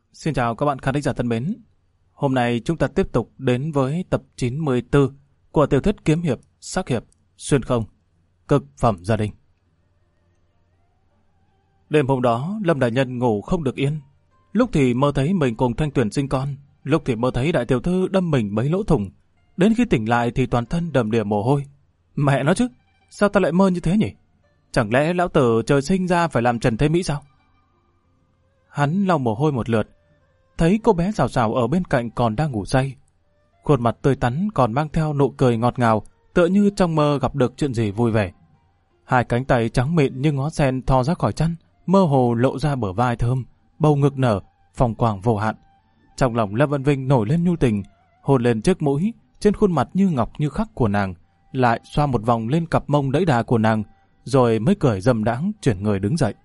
Xin chào các bạn khán thính giả thân mến. Hôm nay chúng ta tiếp tục đến với tập 94 của tiểu thuyết kiếm hiệp, sắc hiệp, xuyên không, cực phẩm gia đình. Đêm hôm đó, Lâm đại nhân ngủ không được yên. Lúc thì mơ thấy mình cùng Thanh Tuyền sinh con, lúc thì mơ thấy đại tiểu thư đâm mình mấy lỗ thủng. Đến khi tỉnh lại thì toàn thân đầm đìa mồ hôi. Mẹ nó chứ, sao ta lại mơ như thế nhỉ? Chẳng lẽ lão tử trời sinh ra phải làm Trần Thế Mỹ sao? Hắn lau mồ hôi một lượt, thấy cô bé Sào Sào ở bên cạnh còn đang ngủ say. Khuôn mặt tươi tắn còn mang theo nụ cười ngọt ngào, tựa như trong mơ gặp được chuyện gì vui vẻ. Hai cánh tay trắng mịn như ngó sen thò ra khỏi chăn, mơ hồ lộ ra bờ vai thơm, bầu ngực nở, phong quang vô hạn. Trong lòng Lâm Vân Vinh nổi lên nhu tình, hôn lên trước mũi, trên khuôn mặt như ngọc như khắc của nàng, lại xoa một vòng lên cặp mông đẫy đà của nàng, rồi mới cười dâm đãng chuyển người đứng dậy.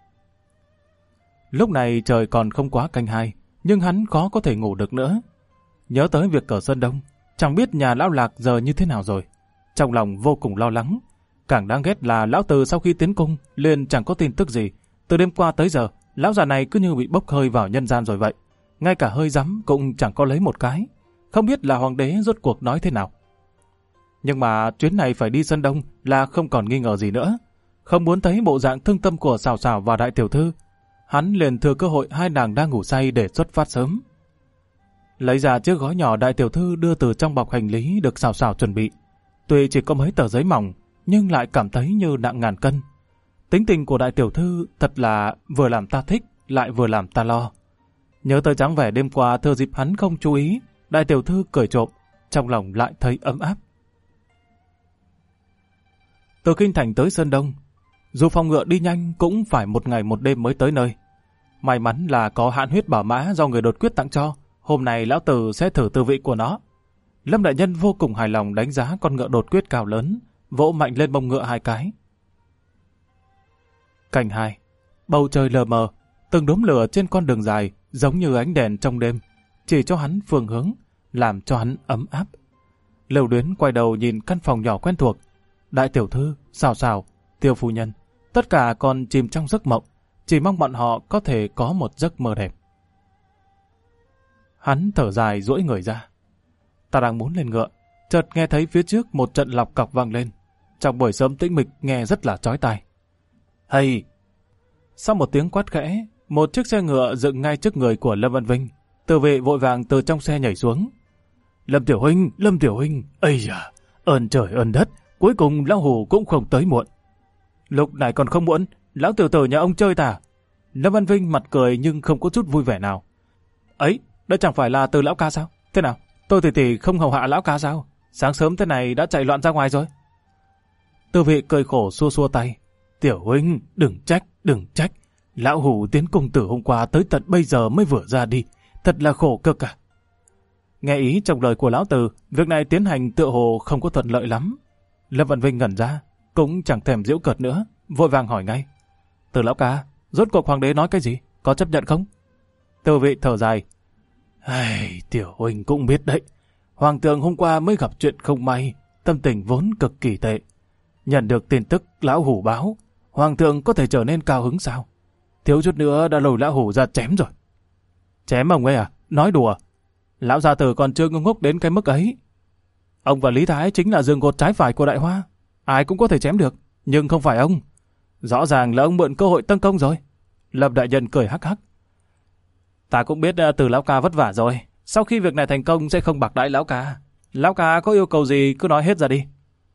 Lúc này trời còn không quá canh hai, nhưng hắn khó có thể ngủ được nữa. Nhớ tới việc ở Sơn Đông, chẳng biết nhà lão Lạc giờ như thế nào rồi. Trong lòng vô cùng lo lắng. Càng đáng ghét là lão Từ sau khi tiến cung liền chẳng có tin tức gì. Từ đêm qua tới giờ, lão già này cứ như bị bốc hơi vào nhân gian rồi vậy. Ngay cả hơi rắm cũng chẳng có lấy một cái. Không biết là hoàng đế rốt cuộc nói thế nào. Nhưng mà chuyến này phải đi Sơn Đông là không còn nghi ngờ gì nữa. Không muốn thấy bộ dạng thương tâm của Sào Sào và đại tiểu thư, hắn liền thừa cơ hội hai nàng đang ngủ say để xuất phát sớm. Lấy ra chiếc gói nhỏ đại tiểu thư đưa từ trong bọc hành lý được Sào Sào chuẩn bị. Tuy chỉ có mấy tờ giấy mỏng, nhưng lại cảm thấy như nặng ngàn cân. Tính tình của đại tiểu thư thật là vừa làm ta thích, lại vừa làm ta lo. Nhớ tới dáng vẻ đêm qua thừa dịp hắn không chú ý, đại tiểu thư cười trộm, trong lòng lại thấy ấm áp. Từ Kinh Thành tới Sơn Đông, dù phòng ngựa đi nhanh cũng phải một ngày một đêm mới tới nơi. May mắn là có hạn huyết bảo mã do người đột quyết tặng cho, hôm nay lão tử sẽ thử tư vị của nó. Lâm đại nhân vô cùng hài lòng đánh giá con ngựa đột quyết cao lớn, vỗ mạnh lên mông ngựa hai cái. Cảnh 2. Bầu trời lờ mờ, từng đốm lửa trên con đường dài giống như ánh đèn trong đêm, chỉ cho hắn phương hướng, làm cho hắn ấm áp. Lưu Luyến quay đầu nhìn căn phòng nhỏ quen thuộc, đại tiểu thư, Sào Sào, Tiêu phu nhân, tất cả còn chìm trong giấc mộng, chỉ mong bọn họ có thể có một giấc mơ đẹp. Hắn thở dài duỗi người ra. Ta đang muốn lên ngựa, chợt nghe thấy phía trước một trận lọc cọc vang lên. Trong buổi sớm tĩnh mịch nghe rất là chói tai. Hay! Sau một tiếng quát khẽ, một chiếc xe ngựa dựng ngay trước người của Lâm Văn Vinh. Từ vệ vội vàng từ trong xe nhảy xuống. Lâm Tiểu Huynh, ây da, ơn trời ơn đất, cuối cùng lão hủ cũng không tới muộn. Lúc này còn không muộn, lão tiểu tử nhà ông chơi ta. Lâm Văn Vinh mặt cười nhưng không có chút vui vẻ nào. Ấy, đó chẳng phải là Từ lão ca sao? Thế nào, tôi tỷ không hầu hạ lão ca sao? Sáng sớm thế này đã chạy loạn ra ngoài rồi. Từ vị cười khổ xua xua tay. Tiểu huynh, đừng trách. Lão hủ tiến cung từ hôm qua tới tận bây giờ mới vừa ra đi. Thật là khổ cực à. Nghe ý trong lời của lão Từ, việc này tiến hành tựa hồ không có thuận lợi lắm. Lâm Văn Vinh ngẩn ra, cũng chẳng thèm giễu cợt nữa, vội vàng hỏi ngay. Từ lão ca, rốt cuộc hoàng đế nói cái gì? Có chấp nhận không? Từ vị thở dài. Ai, tiểu huynh cũng biết đấy. Hoàng thượng hôm qua mới gặp chuyện không may, tâm tình vốn cực kỳ tệ. Nhận được tin tức lão hủ báo, hoàng thượng có thể trở nên cao hứng sao? Thiếu chút nữa đã lôi lão hủ ra chém rồi. Chém ông ấy à? Nói đùa. Lão gia tử còn chưa ngu ngốc đến cái mức ấy. Ông và Lý Thái chính là giường cột trái phải của Đại Hoa. Ai cũng có thể chém được, nhưng không phải ông. Rõ ràng là ông mượn cơ hội tấn công rồi. Lâm đại nhân cười hắc hắc. Ta cũng biết Từ lão ca vất vả rồi. Sau khi việc này thành công sẽ không bạc đãi lão ca. Lão ca có yêu cầu gì cứ nói hết ra đi.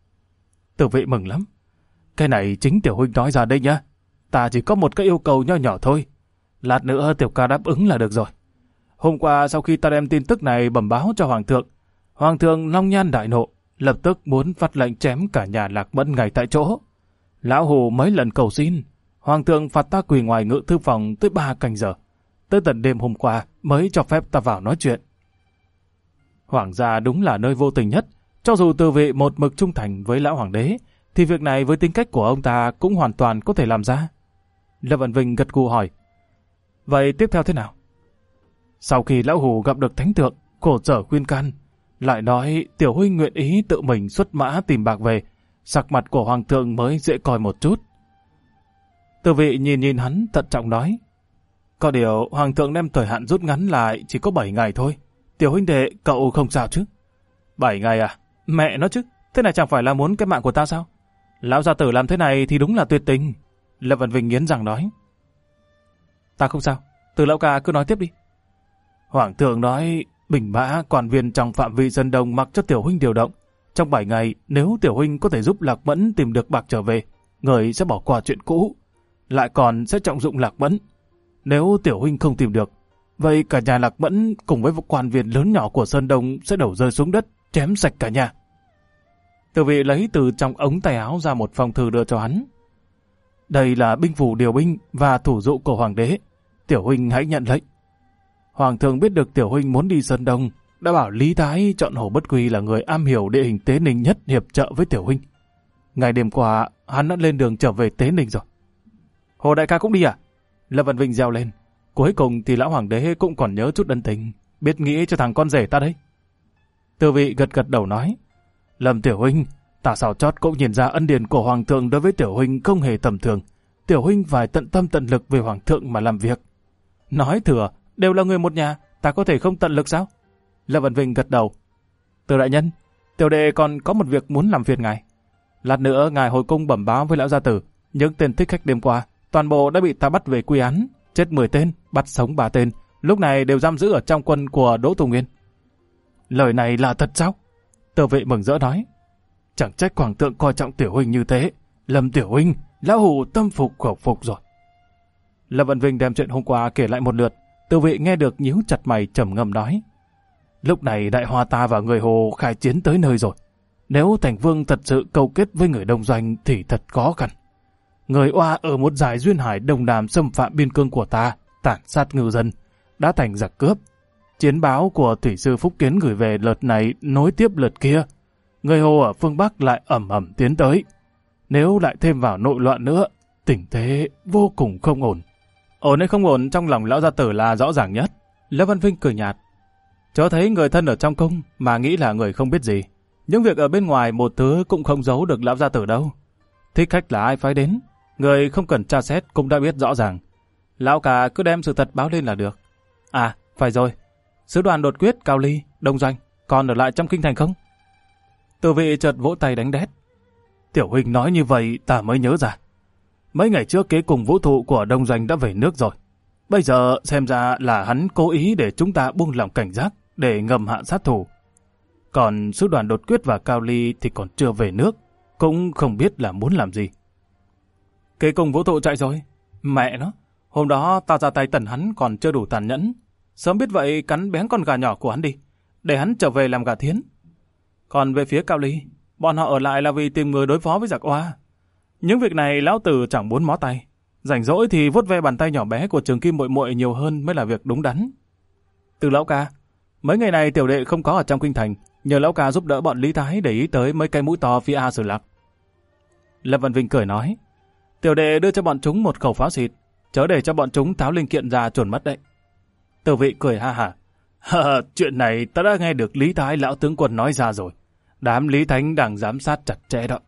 Tử vị mừng lắm. Cái này chính tiểu huynh nói ra đây nhá. Ta chỉ có một cái yêu cầu nho nhỏ thôi. Lát nữa tiểu ca đáp ứng là được rồi. Hôm qua sau khi ta đem tin tức này bẩm báo cho Hoàng thượng long nhan đại nộ, lập tức muốn phát lệnh chém cả nhà Lạc Mẫn ngay tại chỗ. Lão hủ mấy lần cầu xin, Hoàng thượng phạt ta quỳ ngoài ngự thư phòng tới 3 canh giờ. Tới tận đêm hôm qua mới cho phép ta vào nói chuyện. Hoàng gia đúng là nơi vô tình nhất. Cho dù Từ vị một mực trung thành với lão hoàng đế, thì việc này với tính cách của ông ta cũng hoàn toàn có thể làm ra. Lâm Văn Vinh gật gù hỏi. Vậy tiếp theo thế nào? Sau khi lão hủ gặp được thánh thượng, khổ sở khuyên can, lại nói tiểu huynh nguyện ý tự mình xuất mã tìm bạc về, sắc mặt của hoàng thượng mới dễ coi một chút. Từ vị nhìn hắn thận trọng nói. Có điều Hoàng thượng đem thời hạn rút ngắn lại chỉ có 7 ngày thôi. Tiểu huynh đệ, cậu không sao chứ? 7 ngày à? Mẹ nó chứ, thế này chẳng phải là muốn cái mạng của ta sao? Lão gia tử làm thế này thì đúng là tuyệt tình. Lâm Văn Vinh nghiến răng nói. Ta không sao, Từ lão ca cứ nói tiếp đi. Hoàng thượng nói binh mã quan viên trong phạm vi Sơn Đông mặc cho tiểu huynh điều động. Trong 7 ngày, nếu tiểu huynh có thể giúp Lạc Mẫn tìm được bạc trở về, người sẽ bỏ qua chuyện cũ, lại còn sẽ trọng dụng Lạc Mẫn. Nếu tiểu huynh không tìm được, vậy cả nhà Lạc Mẫn cùng với quan viên lớn nhỏ của Sơn Đông sẽ đổ rơi xuống đất, chém sạch cả nhà. Từ vị lấy từ trong ống tay áo ra một phong thư đưa cho hắn. Đây là binh phủ điều binh và thủ dụ của hoàng đế. Tiểu huynh hãy nhận lệnh. Hoàng thượng biết được tiểu huynh muốn đi Sơn Đông, đã bảo Lý Thái chọn Hồ Bất Quy là người am hiểu địa hình Tế Ninh nhất hiệp trợ với tiểu huynh. Ngày đêm qua, hắn đã lên đường trở về Tế Ninh rồi. Hồ đại ca cũng đi à? Lâm Văn Vinh reo lên. Cuối cùng thì lão hoàng đế cũng còn nhớ chút ân tình, biết nghĩ cho thằng con rể ta đấy. Từ vị gật gật đầu nói. Lâm tiểu huynh, ta sao chót cũng nhìn ra ân điển của hoàng thượng đối với tiểu huynh không hề tầm thường. Tiểu huynh phải tận tâm tận lực về hoàng thượng mà làm việc. Nói thừa, đều là người một nhà, ta có thể không tận lực sao? Lâm Văn Vinh gật đầu. Từ đại nhân, tiểu đệ còn có một việc muốn làm phiền ngài. Lát nữa ngài hồi cung bẩm báo với lão gia tử, những tên thích khách đêm qua toàn bộ đã bị ta bắt về quy án, chết 10 tên, bắt sống 3 tên, lúc này đều giam giữ ở trong quân của Đỗ Tùng Nguyên. Lời này là thật sao? Tờ vệ mừng rỡ nói. Chẳng trách hoàng thượng coi trọng tiểu huynh như thế. Lâm tiểu huynh, lão hủ tâm phục khẩu phục rồi. Lâm Văn Vinh đem chuyện hôm qua kể lại một lượt. Tờ vệ nghe được nhíu chặt mày trầm ngâm nói. Lúc này đại hoa ta và người Hồ khai chiến tới nơi rồi. Nếu Thành Vương thật sự câu kết với người Đông Doanh thì thật khó khăn. Người Oa ở một dải duyên hải Đông Nam xâm phạm biên cương của ta, tàn sát ngư dân, đã thành giặc cướp. Chiến báo của thủy sư Phúc Kiến gửi về lượt này nối tiếp lượt kia. Người Hồ ở phương Bắc lại ẩm ẩm tiến tới. Nếu lại thêm vào nội loạn nữa, tình thế vô cùng không ổn. Ổn hay không ổn trong lòng lão gia tử là rõ ràng nhất. Lâm Văn Vinh cười nhạt. Chớ thấy người thân ở trong cung mà nghĩ là người không biết gì. Những việc ở bên ngoài một thứ cũng không giấu được lão gia tử đâu. Thích khách là ai phái đến, người không cần tra xét cũng đã biết rõ ràng. Lão cả cứ đem sự thật báo lên là được. À, phải rồi. Sứ đoàn đột quyết, Cao Ly, Đông Doanh, còn ở lại trong kinh thành không? Từ vị chợt vỗ tay đánh đét. Tiểu huynh nói như vậy ta mới nhớ ra. Mấy ngày trước kế cùng vũ thụ của Đông Doanh đã về nước rồi. Bây giờ xem ra là hắn cố ý để chúng ta buông lỏng cảnh giác để ngầm hạ sát thủ. Còn sứ đoàn đột quyết và Cao Ly thì còn chưa về nước, cũng không biết là muốn làm gì. Kế cùng vũ thụ chạy rồi. Mẹ nó, hôm đó ta ra tay tẩn hắn còn chưa đủ tàn nhẫn. Sớm biết vậy cắn bén con gà nhỏ của hắn đi, để hắn trở về làm gà thiến. Còn về phía Cao Ly, bọn họ ở lại là vì tìm người đối phó với giặc Oa. Những việc này lão tử chẳng muốn mó tay. Rảnh rỗi thì vuốt ve bàn tay nhỏ bé của Trường Kim muội muội nhiều hơn mới là việc đúng đắn. Từ lão ca, mấy ngày này tiểu đệ không có ở trong kinh thành, nhờ lão ca giúp đỡ bọn Lý Thái để ý tới mấy cái mũi to phía A Sử Lạc. Lâm Văn Vinh cười nói, tiểu đệ đưa cho bọn chúng một khẩu pháo xịt, chớ để cho bọn chúng tháo linh kiện ra chuẩn mất đấy. Từ vị cười ha hả. Chuyện này ta đã nghe được Lý Thái lão tướng quân nói ra rồi. Đám Lý Thánh đang giám sát chặt chẽ đó.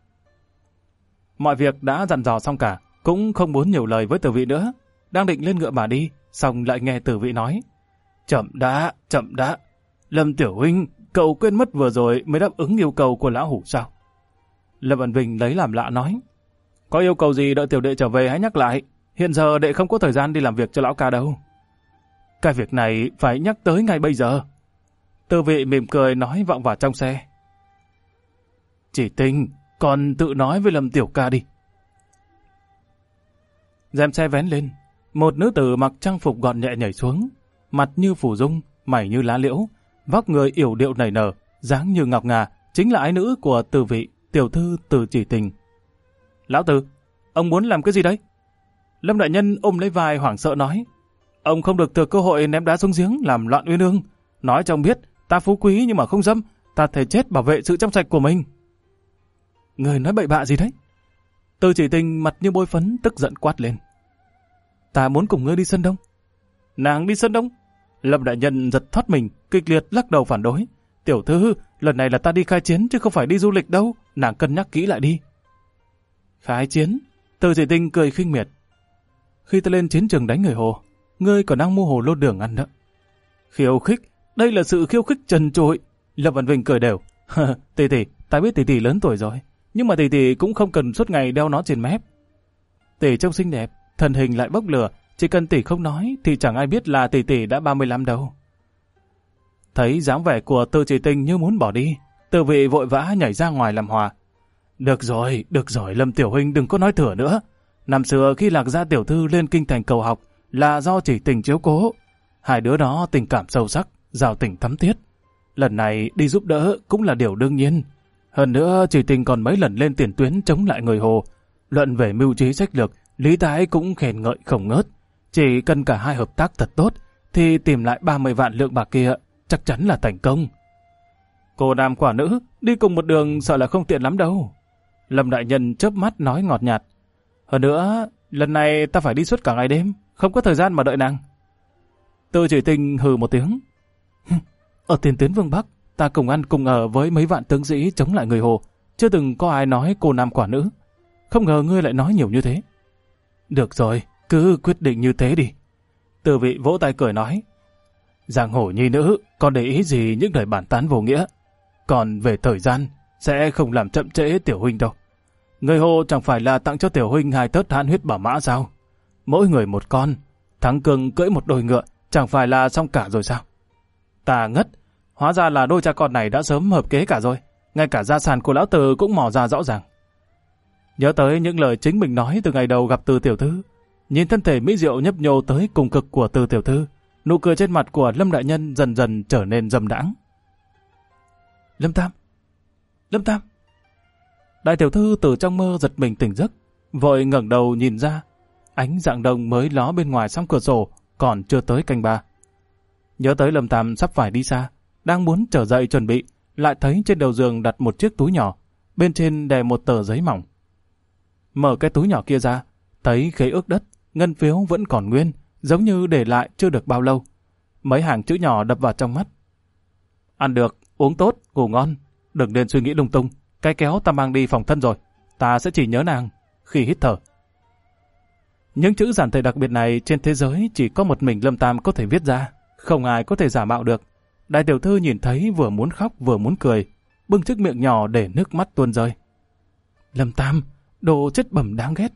Mọi việc đã dặn dò xong cả, cũng không muốn nhiều lời với Từ vị nữa. Đang định lên ngựa mà đi, xong lại nghe Từ vị nói. Chậm đã. Lâm tiểu huynh, cậu quên mất vừa rồi mới đáp ứng yêu cầu của lão hủ sao? Lâm Văn Vinh lấy làm lạ nói. Có yêu cầu gì đợi tiểu đệ trở về hãy nhắc lại. Hiện giờ đệ không có thời gian đi làm việc cho lão ca đâu. Cái việc này phải nhắc tới ngay bây giờ. Từ vị mỉm cười nói vọng vào trong xe. Chỉ Tinh, còn tự nói với Lâm tiểu ca đi. Rèm xe vén lên, một nữ tử mặc trang phục gọn nhẹ nhảy xuống, mặt như phủ dung, mày như lá liễu, vóc người yểu điệu nảy nở, dáng như ngọc ngà, chính là ái nữ của Từ vị, tiểu thư Từ Chỉ Tình. Lão Từ, ông muốn làm cái gì đấy? Lâm đại nhân ôm lấy vai hoảng sợ nói. Ông không được thừa cơ hội ném đá xuống giếng làm loạn uyên ương. Nói cho ông biết, ta phú quý nhưng mà không dâm, ta thề chết bảo vệ sự trong sạch của mình. Người nói bậy bạ gì đấy? Từ Chỉ Tình mặt như bôi phấn tức giận quát lên. Ta muốn cùng ngươi đi Sơn Đông. Nàng đi Sơn Đông? Lâm đại nhân giật thoát mình, kịch liệt lắc đầu phản đối. Tiểu thư, lần này là ta đi khai chiến chứ không phải đi du lịch đâu, nàng cân nhắc kỹ lại đi. Khai chiến? Từ Chỉ Tình cười khinh miệt. Khi ta lên chiến trường đánh người Hồ, ngươi còn đang mua hồ lô đường ăn nữa. Khiêu khích, đây là sự khiêu khích trần trụi. Lâm Văn Vinh cười đều. Tỷ tỷ, ta biết tỷ tỷ lớn tuổi rồi, nhưng mà tỷ tỷ cũng không cần suốt ngày đeo nó trên mép. Tỷ trông xinh đẹp, thân hình lại bốc lửa, chỉ cần tỷ không nói thì chẳng ai biết là tỷ tỷ đã 35 đâu. Thấy dáng vẻ của Từ Chỉ Tình như muốn bỏ đi, Từ Vị vội vã nhảy ra ngoài làm hòa. Được rồi, Lâm tiểu huynh đừng có nói thừa nữa. Năm xưa khi Lạc Gia tiểu thư lên kinh thành cầu học là do Chỉ Tình chiếu cố. Hai đứa đó tình cảm sâu sắc, giao tình thắm thiết. Lần này đi giúp đỡ cũng là điều đương nhiên. Hơn nữa Chỉ Tình còn mấy lần lên tiền tuyến chống lại người Hồ. Luận về mưu trí sách lược, Lý Thái cũng khen ngợi không ngớt. Chỉ cần cả hai hợp tác thật tốt thì tìm lại 30 vạn lượng bạc kia chắc chắn là thành công. Cô nam quả nữ đi cùng một đường sợ là không tiện lắm đâu. Lâm đại nhân chớp mắt nói ngọt nhạt. Hơn nữa, lần này ta phải đi suốt cả ngày đêm, không có thời gian mà đợi nàng. Từ Chỉ Tình hừ một tiếng. Ở tiền tuyến Vương Bắc, ta cùng ăn cùng ở với mấy vạn tướng sĩ chống lại người Hồ, chưa từng có ai nói cô nam quả nữ. Không ngờ ngươi lại nói nhiều như thế. Được rồi, cứ quyết định như thế đi. Từ Vị vỗ tay cười nói. Giang hồ nhi nữ, còn để ý gì những lời bản tán vô nghĩa. Còn về thời gian, sẽ không làm chậm trễ tiểu huynh đâu. Người Hồ chẳng phải là tặng cho tiểu huynh 2 tớt hãn huyết bảo mã sao? Mỗi người một con, thắng cường cưỡi một đôi ngựa, chẳng phải là xong cả rồi sao? Ta ngất, hóa ra là đôi cha con này đã sớm hợp kế cả rồi. Ngay cả gia sản của lão Từ cũng mò ra rõ ràng. Nhớ tới những lời chính mình nói từ ngày đầu gặp Từ tiểu thư, nhìn thân thể mỹ diệu nhấp nhô tới cùng cực của Từ tiểu thư, nụ cười trên mặt của Lâm đại nhân dần dần trở nên dâm đãng. Lâm Tam. Đại tiểu thư từ trong mơ giật mình tỉnh giấc, vội ngẩng đầu nhìn ra, ánh rạng đông mới ló bên ngoài song cửa sổ, còn chưa tới canh 3. Nhớ tới Lâm Tam sắp phải đi xa, đang muốn trở dậy chuẩn bị, lại thấy trên đầu giường đặt một chiếc túi nhỏ, bên trên đè một tờ giấy mỏng. Mở cái túi nhỏ kia ra, thấy khế ước đất, ngân phiếu vẫn còn nguyên, giống như để lại chưa được bao lâu. Mấy hàng chữ nhỏ đập vào trong mắt. Ăn được, uống tốt, ngủ ngon, đừng nên suy nghĩ lung tung. Cái kéo ta mang đi phòng thân rồi, ta sẽ chỉ nhớ nàng khi hít thở. Những chữ giản thể đặc biệt này trên thế giới chỉ có một mình Lâm Tam có thể viết ra, không ai có thể giả mạo được. Đại tiểu thư nhìn thấy vừa muốn khóc vừa muốn cười, bưng chiếc miệng nhỏ để nước mắt tuôn rơi. Lâm Tam, đồ chất bẩm đáng ghét.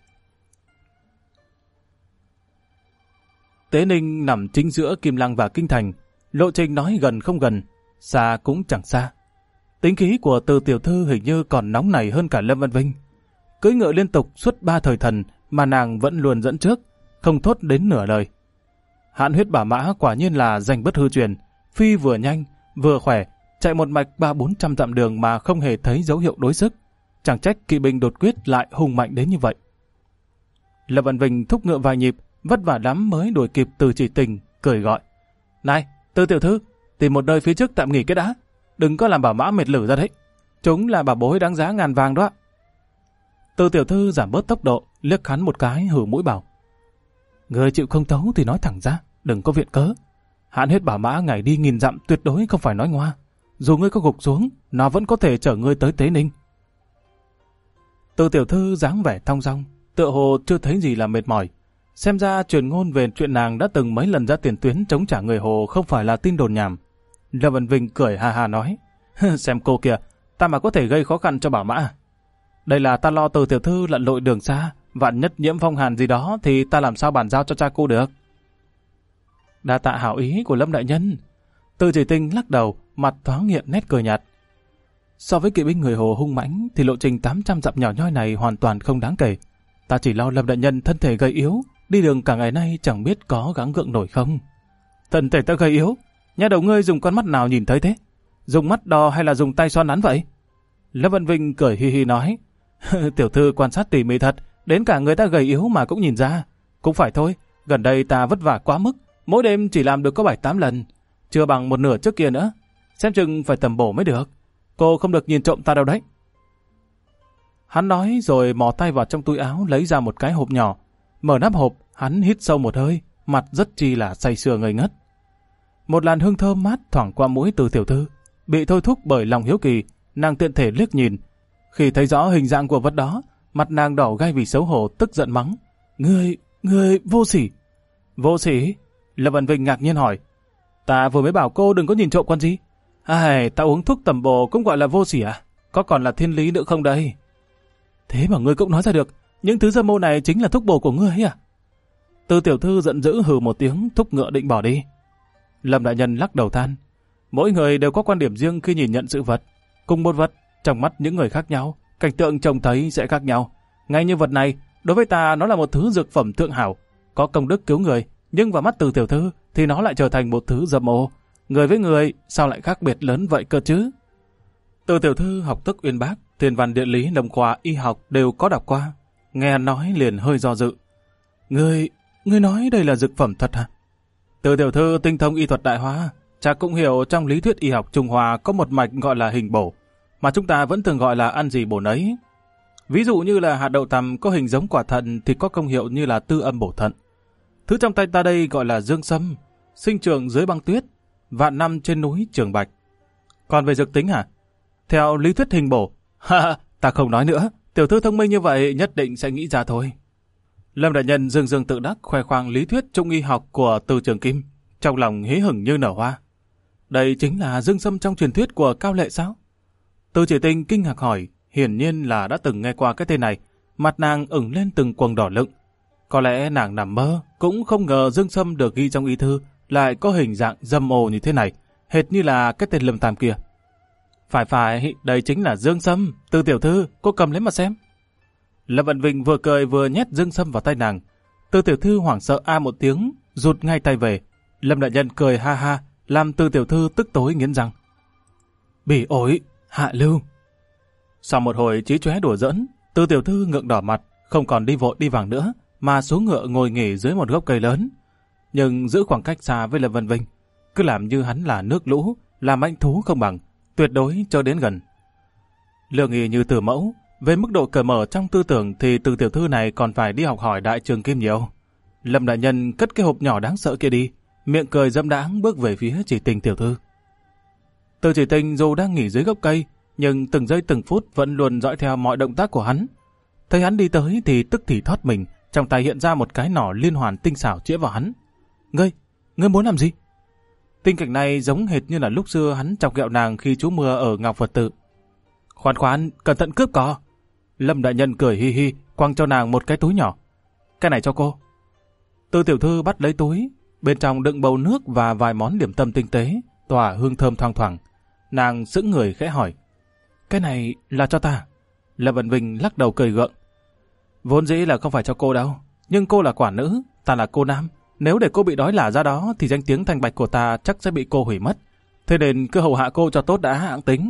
Tế Ninh nằm chính giữa Kim Lăng và Kinh Thành, lộ trình nói gần không gần, xa cũng chẳng xa. Tính khí của Từ tiểu thư hình như còn nóng nảy hơn cả Lâm Văn Vinh. Cưỡi ngựa liên tục suốt 3 thời thần mà nàng vẫn luôn dẫn trước, không thốt đến nửa lời. Hãn huyết bảo mã quả nhiên là danh bất hư truyền, phi vừa nhanh, vừa khỏe, chạy một mạch 300-400 dặm đường mà không hề thấy dấu hiệu đối sức. Chẳng trách kỵ binh đột quyết lại hùng mạnh đến như vậy. Lâm Văn Vinh thúc ngựa vài nhịp, vất vả lắm mới đuổi kịp Từ Chỉ Tình, cười gọi. Này, Từ tiểu thư, tìm một nơi phía trước tạm nghỉ cái đã. Đừng có làm bảo mã mệt lử ra đấy. Chúng là bảo bối đáng giá ngàn vàng đó. Từ tiểu thư giảm bớt tốc độ, liếc hắn một cái hử mũi bảo. Người chịu không tấu thì nói thẳng ra, đừng có viện cớ. Hãn huyết bảo mã ngày đi 1000 dặm tuyệt đối không phải nói ngoa. Dù ngươi có gục xuống, nó vẫn có thể chở ngươi tới Tế Ninh. Từ tiểu thư dáng vẻ thong dong, tựa hồ chưa thấy gì là mệt mỏi. Xem ra truyền ngôn về chuyện nàng đã từng mấy lần ra tiền tuyến chống trả người Hồ không phải là tin đồn nhảm. Lâm Văn Vinh cười ha ha nói. Xem cô kìa, ta mà có thể gây khó khăn cho bảo mã. Đây là ta lo Từ tiểu thư lặn lội đường xa, vạn nhất nhiễm phong hàn gì đó thì ta làm sao bàn giao cho cha cô được. Đa tạ hảo ý của Lâm đại nhân. Từ Chỉ Tình lắc đầu, mặt thoáng hiện nét cười nhạt. So với kỵ binh người Hồ hung mãnh thì lộ trình 800 dặm nhỏ nhoi này hoàn toàn không đáng kể. Ta chỉ lo Lâm đại nhân thân thể gầy yếu, đi đường cả ngày nay chẳng biết có gắng gượng nổi không. Thân thể ta gầy yếu? Nhà đầu ngươi dùng con mắt nào nhìn thấy thế? Dùng mắt đo hay là dùng tay xoa nắn vậy? Lâm Văn Vinh cười hi hi nói. Tiểu thư quan sát tỉ mỉ thật, đến cả người ta gầy yếu mà cũng nhìn ra. Cũng phải thôi, gần đây ta vất vả quá mức, mỗi đêm chỉ làm được có 7-8 lần, chưa bằng một nửa trước kia nữa. Xem chừng phải tầm bổ mới được. Cô không được nhìn trộm ta đâu đấy. Hắn nói rồi mò tay vào trong túi áo lấy ra một cái hộp nhỏ. Mở nắp hộp, hắn hít sâu một hơi, mặt rất chi là say sưa ngây ngất. Một làn hương thơm mát thoảng qua mũi Từ tiểu thư, bị thôi thúc bởi lòng hiếu kỳ, nàng tiện thể liếc nhìn. Khi thấy rõ hình dạng của vật đó, mặt nàng đỏ gai vì xấu hổ, tức giận mắng. Ngươi vô sỉ. Vô sỉ? Lâm Văn Vinh ngạc nhiên hỏi. Ta vừa mới bảo cô đừng có nhìn trộm con gì. Ai, ta uống thuốc tầm bổ cũng gọi là vô sỉ à? Có còn là thiên lý nữa không đây? Thế mà ngươi cũng nói ra được, những thứ dâm ô này chính là thuốc bổ của ngươi à? Từ tiểu thư giận dữ hừ một tiếng, thúc ngựa định bỏ đi. Lâm đại nhân lắc đầu than. Mỗi người đều có quan điểm riêng khi nhìn nhận sự vật. Cùng một vật, trong mắt những người khác nhau, cảnh tượng trông thấy sẽ khác nhau. Ngay như vật này, đối với ta nó là một thứ dược phẩm thượng hảo, có công đức cứu người, nhưng vào mắt Từ tiểu thư thì nó lại trở thành một thứ dâm ô. Người với người sao lại khác biệt lớn vậy cơ chứ? Từ tiểu thư học thức uyên bác, thiên văn địa lý, lâm khoa, y học đều có đọc qua. Nghe nói liền hơi do dự. Ngươi nói đây là dược phẩm thật hả? Từ tiểu thư tinh thông y thuật đại hóa, chắc cũng hiểu trong lý thuyết y học Trung Hoa có một mạch gọi là hình bổ, mà chúng ta vẫn thường gọi là ăn gì bổ nấy. Ví dụ như là hạt đậu tằm có hình giống quả thận thì có công hiệu như là tư âm bổ thận. Thứ trong tay ta đây gọi là dương sâm, sinh trưởng dưới băng tuyết, vạn năm trên núi Trường Bạch. Còn về dược tính hả? Theo lý thuyết hình bổ, ta không nói nữa, tiểu thư thông minh như vậy nhất định sẽ nghĩ ra thôi. Lâm đại nhân dương dương tự đắc khoe khoang lý thuyết trung y học của Từ Trường Kim, trong lòng hí hửng như nở hoa. Đây chính là dương sâm trong truyền thuyết của Cao Lệ sao? Từ Chỉ Tinh kinh ngạc hỏi, hiển nhiên là đã từng nghe qua cái tên này, mặt nàng ửng lên từng quầng đỏ lựng. Có lẽ nàng nằm mơ, cũng không ngờ dương sâm được ghi trong y thư lại có hình dạng dâm ô như thế này, hệt như là cái tên Lâm Tam kia. Phải, đây chính là dương sâm. Từ tiểu thư, cô cầm lấy mà xem. Lâm Vận Vinh vừa cười vừa nhét dương sâm vào tay nàng. Từ tiểu thư hoảng sợ a một tiếng, rụt ngay tay về. Lâm đại nhân cười ha ha, làm Từ tiểu thư tức tối nghiến răng. Bỉ ổi, hạ lưu. Sau một hồi chí chóe đùa giỡn, Từ tiểu thư ngượng đỏ mặt, không còn đi vội đi vàng nữa, mà xuống ngựa ngồi nghỉ dưới một gốc cây lớn. Nhưng giữ khoảng cách xa với Lâm Vân Vinh, cứ làm như hắn là nước lũ, là mãnh thú không bằng, tuyệt đối cho đến gần. Lương y như Từ mẫu, về mức độ cởi mở trong tư tưởng thì Từ tiểu thư này còn phải đi học hỏi Đại Trường Kim nhiều. Lâm đại nhân cất cái hộp nhỏ đáng sợ kia đi, miệng cười dâm đãng bước về phía Chỉ Tình tiểu thư. Từ Chỉ Tình dù đang nghỉ dưới gốc cây, nhưng từng giây từng phút vẫn luôn dõi theo mọi động tác của hắn. Thấy hắn đi tới thì tức thì thoát mình, trong tay hiện ra một cái nỏ liên hoàn tinh xảo chĩa vào hắn. Ngươi muốn làm gì? Tình cảnh này giống hệt như là lúc xưa hắn chọc ghẹo nàng khi trú mưa ở Ngọc Phật Tự. Khoan, cẩn thận cướp cò. Lâm đại nhân cười hi hi, quăng cho nàng một cái túi nhỏ. Cái này cho cô. Từ tiểu thư bắt lấy túi, bên trong đựng bầu nước và vài món điểm tâm tinh tế, tỏa hương thơm thoang thoảng. Nàng sững người khẽ hỏi. Cái này là cho ta? Lâm Vận Vinh lắc đầu cười gượng. Vốn dĩ là không phải cho cô đâu, nhưng cô là quả nữ, ta là cô nam. Nếu để cô bị đói lả ra đó thì danh tiếng thanh bạch của ta chắc sẽ bị cô hủy mất. Thế nên cứ hầu hạ cô cho tốt đã hãng tính.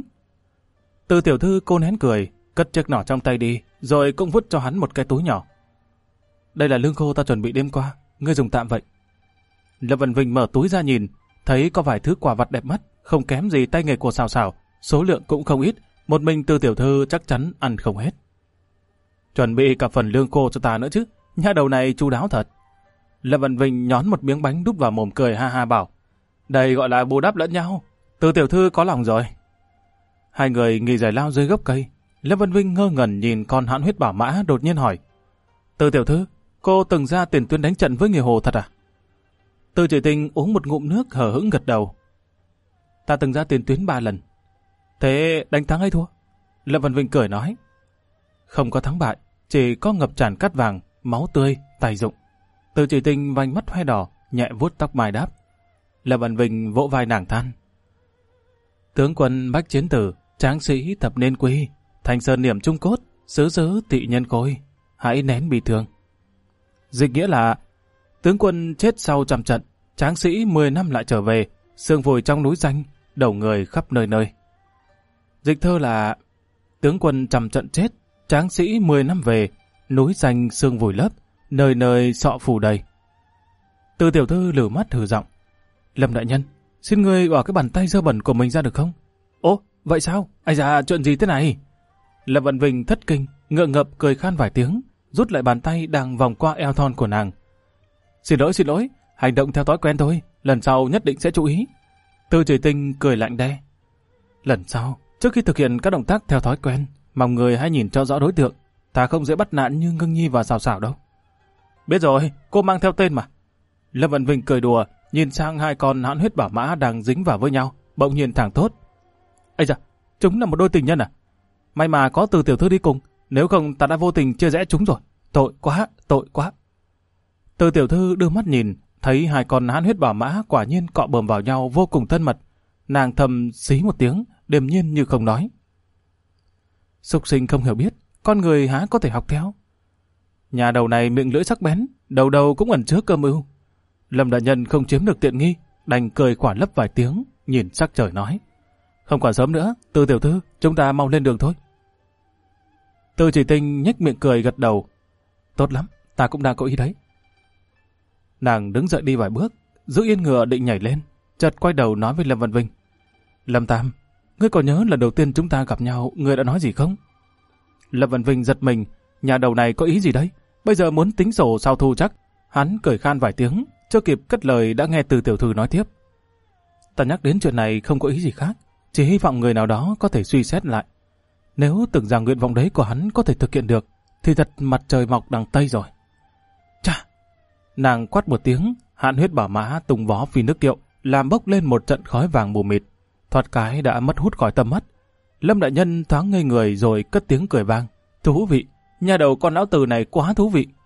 Từ tiểu thư cô nén cười, cất chiếc nỏ trong tay đi, rồi cũng vứt cho hắn một cái túi nhỏ. Đây là lương khô ta chuẩn bị đêm qua, ngươi dùng tạm vậy. Lâm Vận Vinh mở túi ra nhìn, thấy có vài thứ quà vặt đẹp mắt, không kém gì tay nghề của Sào Sào, số lượng cũng không ít, một mình Từ tiểu thư chắc chắn ăn không hết. Chuẩn bị cả phần lương khô cho ta nữa chứ, nhà đầu này chu đáo thật. Lâm Vận Vinh nhón một miếng bánh đút vào mồm cười ha ha bảo. Đây gọi là bù đắp lẫn nhau, Từ tiểu thư có lòng rồi. Hai người nghỉ giải lao dưới gốc cây. Lâm Vận Vinh ngơ ngẩn nhìn con hãn huyết bảo mã đột nhiên hỏi. Từ tiểu thư, cô từng ra tiền tuyến đánh trận với người Hồ thật à? Từ Chỉ Tình uống một ngụm nước hờ hững gật đầu. Ta từng ra tiền tuyến 3 lần. Thế đánh thắng hay thua? Lâm Vận Vinh cười nói. Không có thắng bại, chỉ có ngập tràn cát vàng, máu tươi, tài dụng. Từ Chỉ Tình vành mắt hoe đỏ, nhẹ vuốt tóc mai đáp. Lâm Vận Vinh vỗ vai nàng than. Tướng quân bách chiến tử, tráng sĩ thập niên quy, Thanh Sơn niệm trung cốt, xứ thị nhân khôi, hãy nén bi thương. Dịch nghĩa là tướng quân chết sau trăm trận, tráng sĩ 10 năm lại trở về, xương vùi trong núi danh, đầu người khắp nơi nơi. Dịch thơ là tướng quân trăm trận chết, tráng sĩ 10 năm về, núi danh xương vùi lấp, nơi nơi sọ phủ đầy. Từ tiểu thư lử mắt thử giọng. Lâm đại nhân, xin ngươi bỏ cái bàn tay dơ bẩn của mình ra được không? Ô, vậy sao? Ai da, chuyện gì thế này? Lâm Vận Vinh thất kinh, ngượng ngập cười khan vài tiếng, rút lại bàn tay đang vòng qua eo thon của nàng. Xin lỗi, hành động theo thói quen thôi, lần sau nhất định sẽ chú ý. Từ Chỉ Tình cười lạnh đe. Lần sau, trước khi thực hiện các động tác theo thói quen, mong người hãy nhìn cho rõ đối tượng, ta không dễ bắt nạn như Ngưng Nhi và Sào Sào đâu. Biết rồi, cô mang theo tên mà. Lâm Vận Vinh cười đùa, nhìn sang hai con hãn huyết bảo mã đang dính vào với nhau, bỗng nhiên thẳng thốt. Ây da, chúng là một đôi tình nhân à? May mà có Từ tiểu thư đi cùng, nếu không ta đã vô tình chia rẽ chúng rồi. Tội quá, tội quá. Từ tiểu thư đưa mắt nhìn, thấy hai con hãn huyết bảo mã quả nhiên cọ bờm vào nhau vô cùng thân mật. Nàng thầm xí một tiếng, điềm nhiên như không nói. Súc sinh không hiểu biết, con người há có thể học theo. Nhà đầu này miệng lưỡi sắc bén, đầu đầu cũng ẩn chứa cơ mưu. Lâm đại nhân không chiếm được tiện nghi, đành cười khoản lấp vài tiếng, nhìn sắc trời nói. Không còn sớm nữa, Từ tiểu thư, chúng ta mau lên đường thôi. Từ Chỉ Tinh nhếch miệng cười gật đầu. Tốt lắm, ta cũng đang có ý đấy. Nàng đứng dậy đi vài bước, giữ yên ngựa định nhảy lên, chợt quay đầu nói với Lâm Văn Vinh. Lâm Tam, ngươi còn nhớ lần đầu tiên chúng ta gặp nhau, ngươi đã nói gì không? Lâm Văn Vinh giật mình, nhà đầu này có ý gì đấy? Bây giờ muốn tính sổ sao thu chắc? Hắn cười khan vài tiếng, chưa kịp cất lời đã nghe Từ tiểu thư nói tiếp. Ta nhắc đến chuyện này không có ý gì khác, chỉ hy vọng người nào đó có thể suy xét lại. Nếu tưởng rằng nguyện vọng đấy của hắn có thể thực hiện được, thì thật mặt trời mọc đằng Tây rồi. Chà! Nàng quát một tiếng, hãn huyết bảo mã tung vó phi nước kiệu, làm bốc lên một trận khói vàng mù mịt. Thoạt cái đã mất hút khỏi tầm mắt. Lâm đại nhân thoáng ngây người rồi cất tiếng cười vang. Thú vị! Nhà đầu con lão Từ này quá thú vị!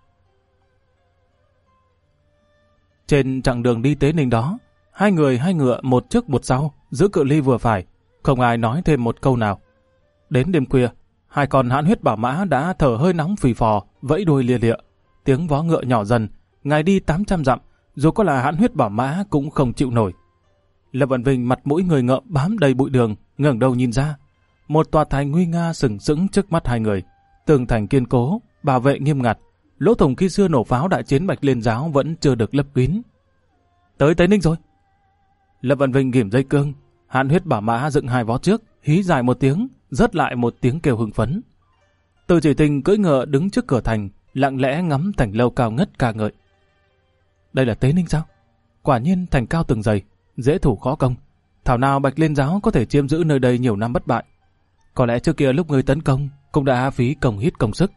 Trên chặng đường đi Tế Ninh đó, hai người hai ngựa một trước một sau, giữ cự ly vừa phải, không ai nói thêm một câu nào. Đến đêm khuya, hai con hãn huyết bảo mã đã thở hơi nóng phì phò, vẫy đuôi lia lịa, tiếng vó ngựa nhỏ dần, ngày đi 800 dặm, dù có là hãn huyết bảo mã cũng không chịu nổi. Lâm Vận Vinh mặt mũi người ngợm bám đầy bụi đường, ngẩng đầu nhìn ra, một tòa thành nguy nga sừng sững trước mắt hai người, tường thành kiên cố, bảo vệ nghiêm ngặt, lỗ thủng khi xưa nổ pháo đại chiến Bạch Liên Giáo vẫn chưa được lấp kín. Tới Tế Ninh rồi. Lâm Vận Vinh ghim dây cương, hãn huyết bảo mã dựng hai vó trước, hí dài một tiếng, rớt lại một tiếng kêu hưng phấn. Từ Chỉ Tinh cưỡi ngựa đứng trước cửa thành, lặng lẽ ngắm thành lâu cao ngất ca ngợi. Đây là Tế Ninh sao? Quả nhiên thành cao tường dày, dễ thủ khó công. Thảo nào Bạch Liên Giáo có thể chiếm giữ nơi đây nhiều năm bất bại. Có lẽ trước kia lúc người tấn công cũng đã phí công hít công sức.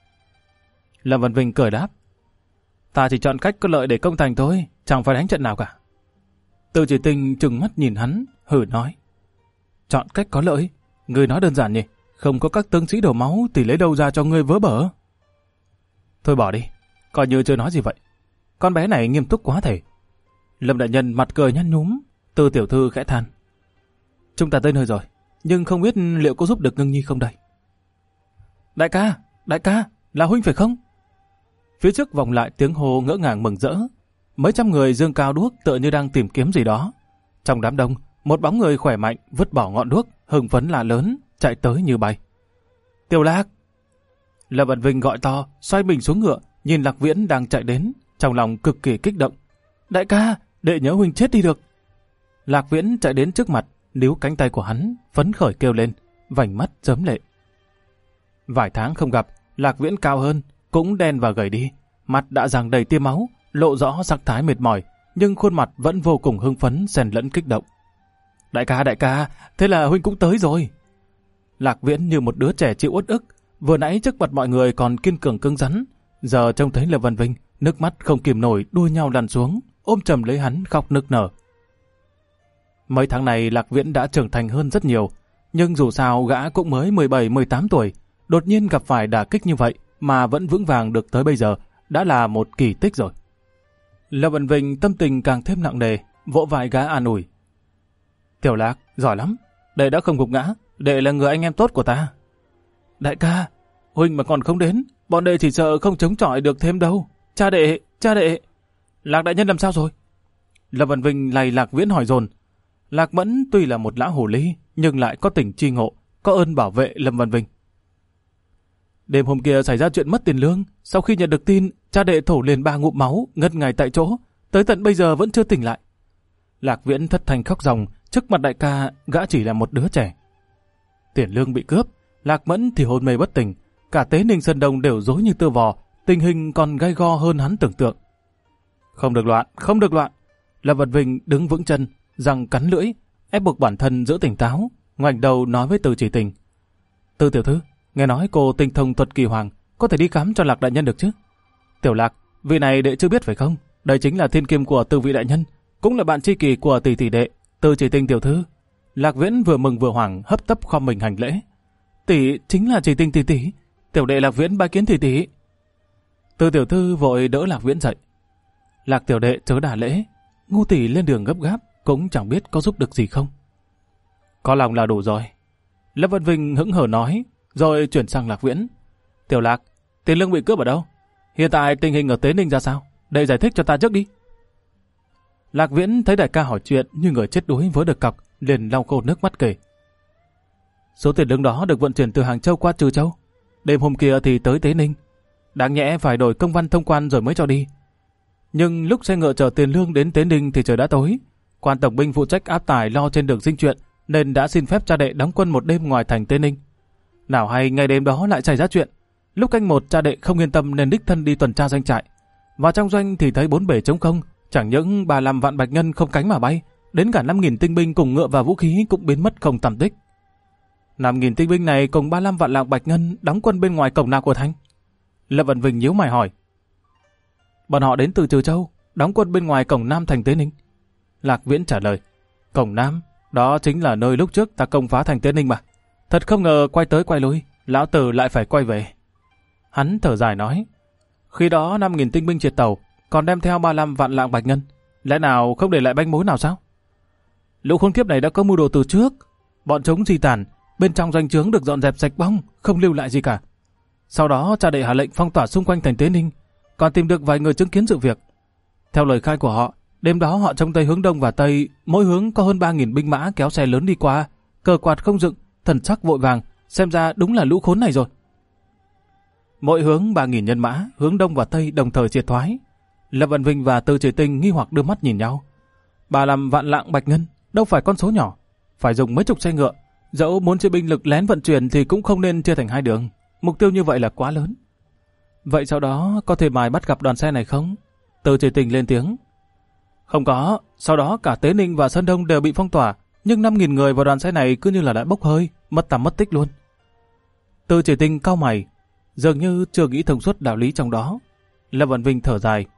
Lâm Văn Vinh cười đáp. Ta chỉ chọn cách có lợi để công thành thôi, chẳng phải đánh trận nào cả. Từ Chỉ Tinh trừng mắt nhìn hắn, hử nói. Chọn cách có lợi? Ngươi nói đơn giản nhỉ? Không có các tướng sĩ đổ máu thì lấy đâu ra cho ngươi vớ bở? Thôi bỏ đi, coi như chưa nói gì vậy. Con bé này nghiêm túc quá thể. Lâm đại nhân mặt cười nhăn nhúm, Từ tiểu thư khẽ than. Chúng ta tới nơi rồi, nhưng không biết liệu có giúp được Ngưng Nhi không đây? Đại ca, là huynh phải không? Phía trước vọng lại tiếng hô ngỡ ngàng mừng rỡ. Mấy trăm người giương cao đuốc tựa như đang tìm kiếm gì đó. Trong đám đông, một bóng người khỏe mạnh vứt bỏ ngọn đuốc, hưng phấn là lớn, chạy tới như bay. Tiểu Lạc! Lâm Vận Vinh gọi to, xoay mình xuống ngựa, nhìn Lạc Viễn đang chạy đến, trong lòng cực kỳ kích động. Đại ca, đệ nhớ huynh chết đi được. Lạc Viễn chạy đến trước mặt, níu cánh tay của hắn, phấn khởi kêu lên, vành mắt chớm lệ. Vài tháng không gặp, Lạc Viễn cao hơn, cũng đen và gầy đi, mặt đã ràng đầy tia máu, lộ rõ sắc thái mệt mỏi, nhưng khuôn mặt vẫn vô cùng hưng phấn, xen lẫn kích động. Đại ca, thế là huynh cũng tới rồi. Lạc Viễn như một đứa trẻ chịu uất ức, vừa nãy trước mặt mọi người còn kiên cường cứng rắn, giờ trông thấy Lâm Văn Vinh, nước mắt không kìm nổi đua nhau lăn xuống, ôm chầm lấy hắn khóc nức nở. Mấy tháng này Lạc Viễn đã trưởng thành hơn rất nhiều, nhưng dù sao gã cũng mới 17-18 tuổi, đột nhiên gặp phải đả kích như vậy mà vẫn vững vàng được tới bây giờ, đã là một kỳ tích rồi. Lâm Văn Vinh tâm tình càng thêm nặng nề, vỗ vai gã an ủi. Tiểu Lạc, giỏi lắm, đệ đã không gục ngã, đệ là người anh em tốt của ta. Đại ca, huynh mà còn không đến, bọn đệ chỉ sợ không chống chọi được thêm đâu. Cha đệ, Lạc đại nhân làm sao rồi? Lâm Văn Vinh lay Lạc Viễn hỏi dồn. Lạc Mẫn tuy là một lão hồ ly, nhưng lại có tình tri ngộ, có ơn bảo vệ Lâm Văn Vinh. Đêm hôm kia xảy ra chuyện mất tiền lương, sau khi nhận được tin, cha đệ thổ liền 3 ngụm máu, ngất ngài tại chỗ, tới tận bây giờ vẫn chưa tỉnh lại. Lạc Viễn thất thanh khóc ròng, trước mặt đại ca, gã chỉ là một đứa trẻ. Tiền lương bị cướp, Lạc Mẫn thì hôn mê bất tỉnh, cả Tế Ninh Sơn Đông đều rối như tơ vò, tình hình còn gay go hơn hắn tưởng tượng. Không được loạn. Lâm Văn Vinh đứng vững chân, răng cắn lưỡi, ép buộc bản thân giữ tỉnh táo, ngoảnh đầu nói với Từ Chỉ Tình. Từ tiểu thư, nghe nói cô tinh thông thuật kỳ hoàng, có thể đi khám cho Lạc đại nhân được chứ? Tiểu Lạc, vị này đệ chưa biết phải không? đây chính là thiên kim của Từ vị đại nhân, cũng là bạn tri kỷ của tỷ tỷ đệ, Từ Chỉ Tinh tiểu thư. Lạc Viễn vừa mừng vừa hoảng, hấp tấp khom mình hành lễ. Tỷ chính là Chỉ Tinh tỷ tỷ, tiểu đệ Lạc Viễn bái kiến tỷ tỷ. Từ tiểu thư vội đỡ Lạc Viễn dậy. Lạc tiểu đệ chớ đà lễ, ngu tỷ lên đường gấp gáp, cũng chẳng biết có giúp được gì không. Có lòng là đủ rồi. Lâm Vân Vinh hững hờ nói, rồi chuyển sang Lạc Viễn. Tiểu Lạc, tiền lương bị cướp ở đâu? Hiện tại tình hình ở Tế Ninh ra sao? Đệ giải thích cho ta trước đi. Lạc Viễn thấy đại ca hỏi chuyện như người chết đuối vớ được cọc, liền lau khô nước mắt kể. Số tiền lương đó được vận chuyển từ Hàng Châu qua Trừ Châu. Đêm hôm kia thì tới Tế Ninh. Đáng nhẽ phải đổi công văn thông quan rồi mới cho đi. Nhưng lúc xe ngựa chở tiền lương đến Tế Ninh thì trời đã tối. Quan tổng binh phụ trách áp tải lo trên đường dinh chuyện, nên đã xin phép cha đệ đóng quân một đêm ngoài thành Tế Ninh. Nào hay ngày đêm đó lại xảy ra chuyện. Lúc canh một cha đệ không yên tâm nên đích thân đi tuần tra doanh trại. Vào trong doanh thì thấy 4 bể trống không, chẳng những 35 vạn bạch ngân không cánh mà bay, đến cả 5.000 tinh binh cùng ngựa và vũ khí cũng biến mất không tăm tích. 5.000 tinh binh này cùng 35 vạn lạng bạch ngân đóng quân bên ngoài cổng nào của thành? Lâm Vận Vinh nhíu mày hỏi. Bọn họ đến từ Trừ Châu, đóng quân bên ngoài cổng Nam thành Tế Ninh. Lạc Viễn trả lời. Cổng Nam, đó chính là nơi lúc trước ta công phá thành Tế Ninh mà. Thật không ngờ quay tới quay lui, lão tử lại phải quay về. Hắn thở dài nói. Khi đó 5.000 tinh binh triệt tàu, còn đem theo 35 vạn lạng bạch ngân. Lẽ nào không để lại manh mối nào sao? Lũ khốn kiếp này đã có mưu đồ từ trước. Bọn chúng di tản, bên trong doanh trướng được dọn dẹp sạch bóng, không lưu lại gì cả. Sau đó cha đệ hạ lệnh phong tỏa xung quanh thành Tế Ninh, còn tìm được vài người chứng kiến sự việc. Theo lời khai của họ, đêm đó họ trông thấy hướng đông và tây, mỗi hướng có hơn 3.000 binh mã kéo xe lớn đi qua, cờ quạt không dựng, thần sắc vội vàng, xem ra đúng là lũ khốn này rồi. Mỗi hướng 3.000 nhân mã, hướng đông và tây đồng thời triệt thoái. Lâm Vận Vinh và Từ Chỉ Tinh nghi hoặc đưa mắt nhìn nhau. 35 vạn lạng bạch ngân, đâu phải con số nhỏ, phải dùng mấy chục xe ngựa. Dẫu muốn chia binh lực lén vận chuyển thì cũng không nên chia thành hai đường. Mục tiêu như vậy là quá lớn. Vậy sau đó có thể mài bắt gặp đoàn xe này không? Từ Chỉ Tinh lên tiếng. Không có, sau đó cả Tế Ninh và Sơn Đông đều bị phong tỏa, nhưng 5.000 người vào đoàn xe này cứ như là đã bốc hơi, mất tầm mất tích luôn. Từ Chỉ Tinh cau mày, dường như chưa nghĩ thông suốt đạo lý trong đó. Lâm Vận Vinh thở dài.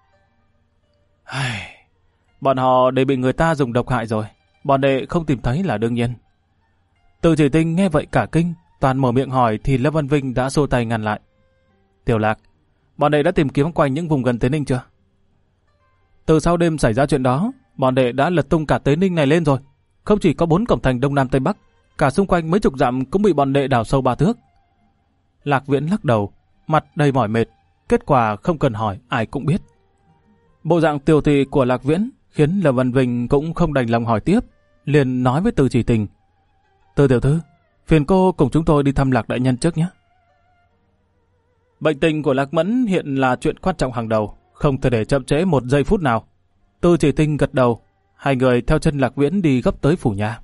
Bọn họ đều bị người ta dùng độc hại rồi, bọn đệ không tìm thấy là đương nhiên. Từ Chỉ Tinh nghe vậy cả kinh, toàn mở miệng hỏi thì Lâm Văn Vinh đã xô tay ngăn lại. Tiểu Lạc, bọn đệ đã tìm kiếm quanh những vùng gần Tế Ninh chưa? Từ sau đêm xảy ra chuyện đó, bọn đệ đã lật tung cả Tế Ninh này lên rồi. Không chỉ có 4 cổng thành Đông Nam Tây Bắc, cả xung quanh mấy chục dặm cũng bị bọn đệ đào sâu 3 thước. Lạc Viễn lắc đầu, mặt đầy mỏi mệt, kết quả không cần hỏi ai cũng biết. Bộ dạng tiều tụy của Lạc Viễn khiến Lâm Văn Vinh cũng không đành lòng hỏi tiếp, liền nói với Từ Chỉ Tinh. Từ tiểu thư, phiền cô cùng chúng tôi đi thăm Lạc đại nhân trước nhé. Bệnh tình của Lạc Mẫn hiện là chuyện quan trọng hàng đầu, không thể để chậm trễ một giây phút nào. Từ Chỉ Tinh gật đầu, hai người theo chân Lạc Viễn đi gấp tới phủ nhà.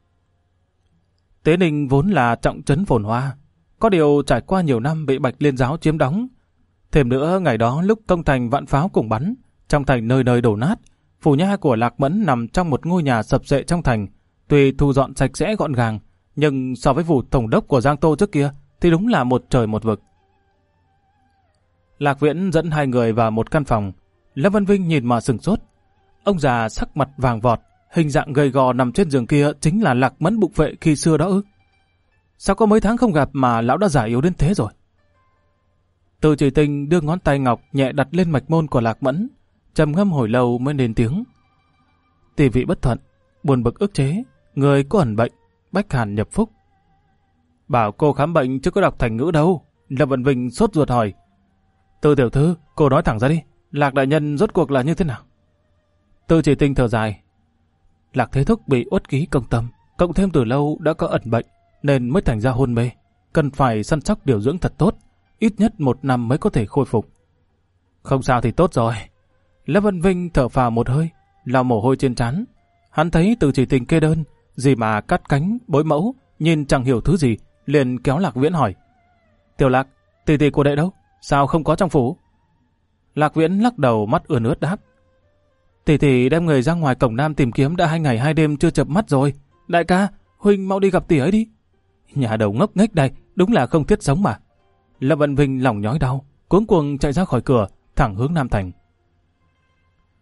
Tế Ninh vốn là trọng trấn phồn hoa, có điều trải qua nhiều năm bị Bạch Liên giáo chiếm đóng. Thêm nữa ngày đó lúc công thành vạn pháo cùng bắn, trong thành nơi nơi đổ nát, phủ nha của Lạc Mẫn nằm trong một ngôi nhà sập sệ trong thành, tuy thu dọn sạch sẽ gọn gàng, nhưng so với phủ tổng đốc của Giang Tô trước kia thì đúng là một trời một vực. Lạc Viễn dẫn hai người vào một căn phòng. Lâm Văn Vinh nhìn mà sửng sốt. Ông già sắc mặt vàng vọt, hình dạng gầy gò nằm trên giường kia chính là Lạc Mẫn bụng vệ khi xưa đó ư? Sao có mấy tháng không gặp mà lão đã già yếu đến thế rồi? Từ Chỉ Tinh đưa ngón tay ngọc nhẹ đặt lên mạch môn của Lạc Mẫn, trầm ngâm hồi lâu mới lên tiếng. Tỷ vị bất thuận, buồn bực ức chế, người có ẩn bệnh, bách hàn nhập phúc. Bảo cô khám bệnh chứ có đọc thành ngữ đâu. Lâm Vận Vinh sốt ruột hỏi. Từ tiểu thư, cô nói thẳng ra đi, Lạc đại nhân rốt cuộc là như thế nào? Từ Chỉ Tinh thở dài. Lạc Thế Thúc bị uất ký công tâm, cộng thêm từ lâu đã có ẩn bệnh, nên mới thành ra hôn mê. Cần phải săn sóc điều dưỡng thật tốt, ít nhất 1 năm mới có thể khôi phục. Không sao thì tốt rồi. Lâm Văn Vinh thở phào một hơi, lau mồ hôi trên trán. Hắn thấy Từ Chỉ Tinh kê đơn, gì mà cắt cánh, bối mẫu, nhìn chẳng hiểu thứ gì, liền kéo Lạc Viễn hỏi. Tiểu Lạc, tỷ tỷ của đệ đâu? Sao không có trong phủ? Lạc Viễn lắc đầu, mắt ươn ướt đáp. Tỷ tỷ đem người ra ngoài cổng Nam tìm kiếm đã 2 ngày 2 đêm chưa chợp mắt rồi. Đại ca, huynh mau đi gặp tỷ ấy đi. Nhà đầu ngốc nghếch đây, đúng là không thiết sống mà. Lâm Vận Vinh lòng nhói đau, cuống cuồng chạy ra khỏi cửa, thẳng hướng Nam thành.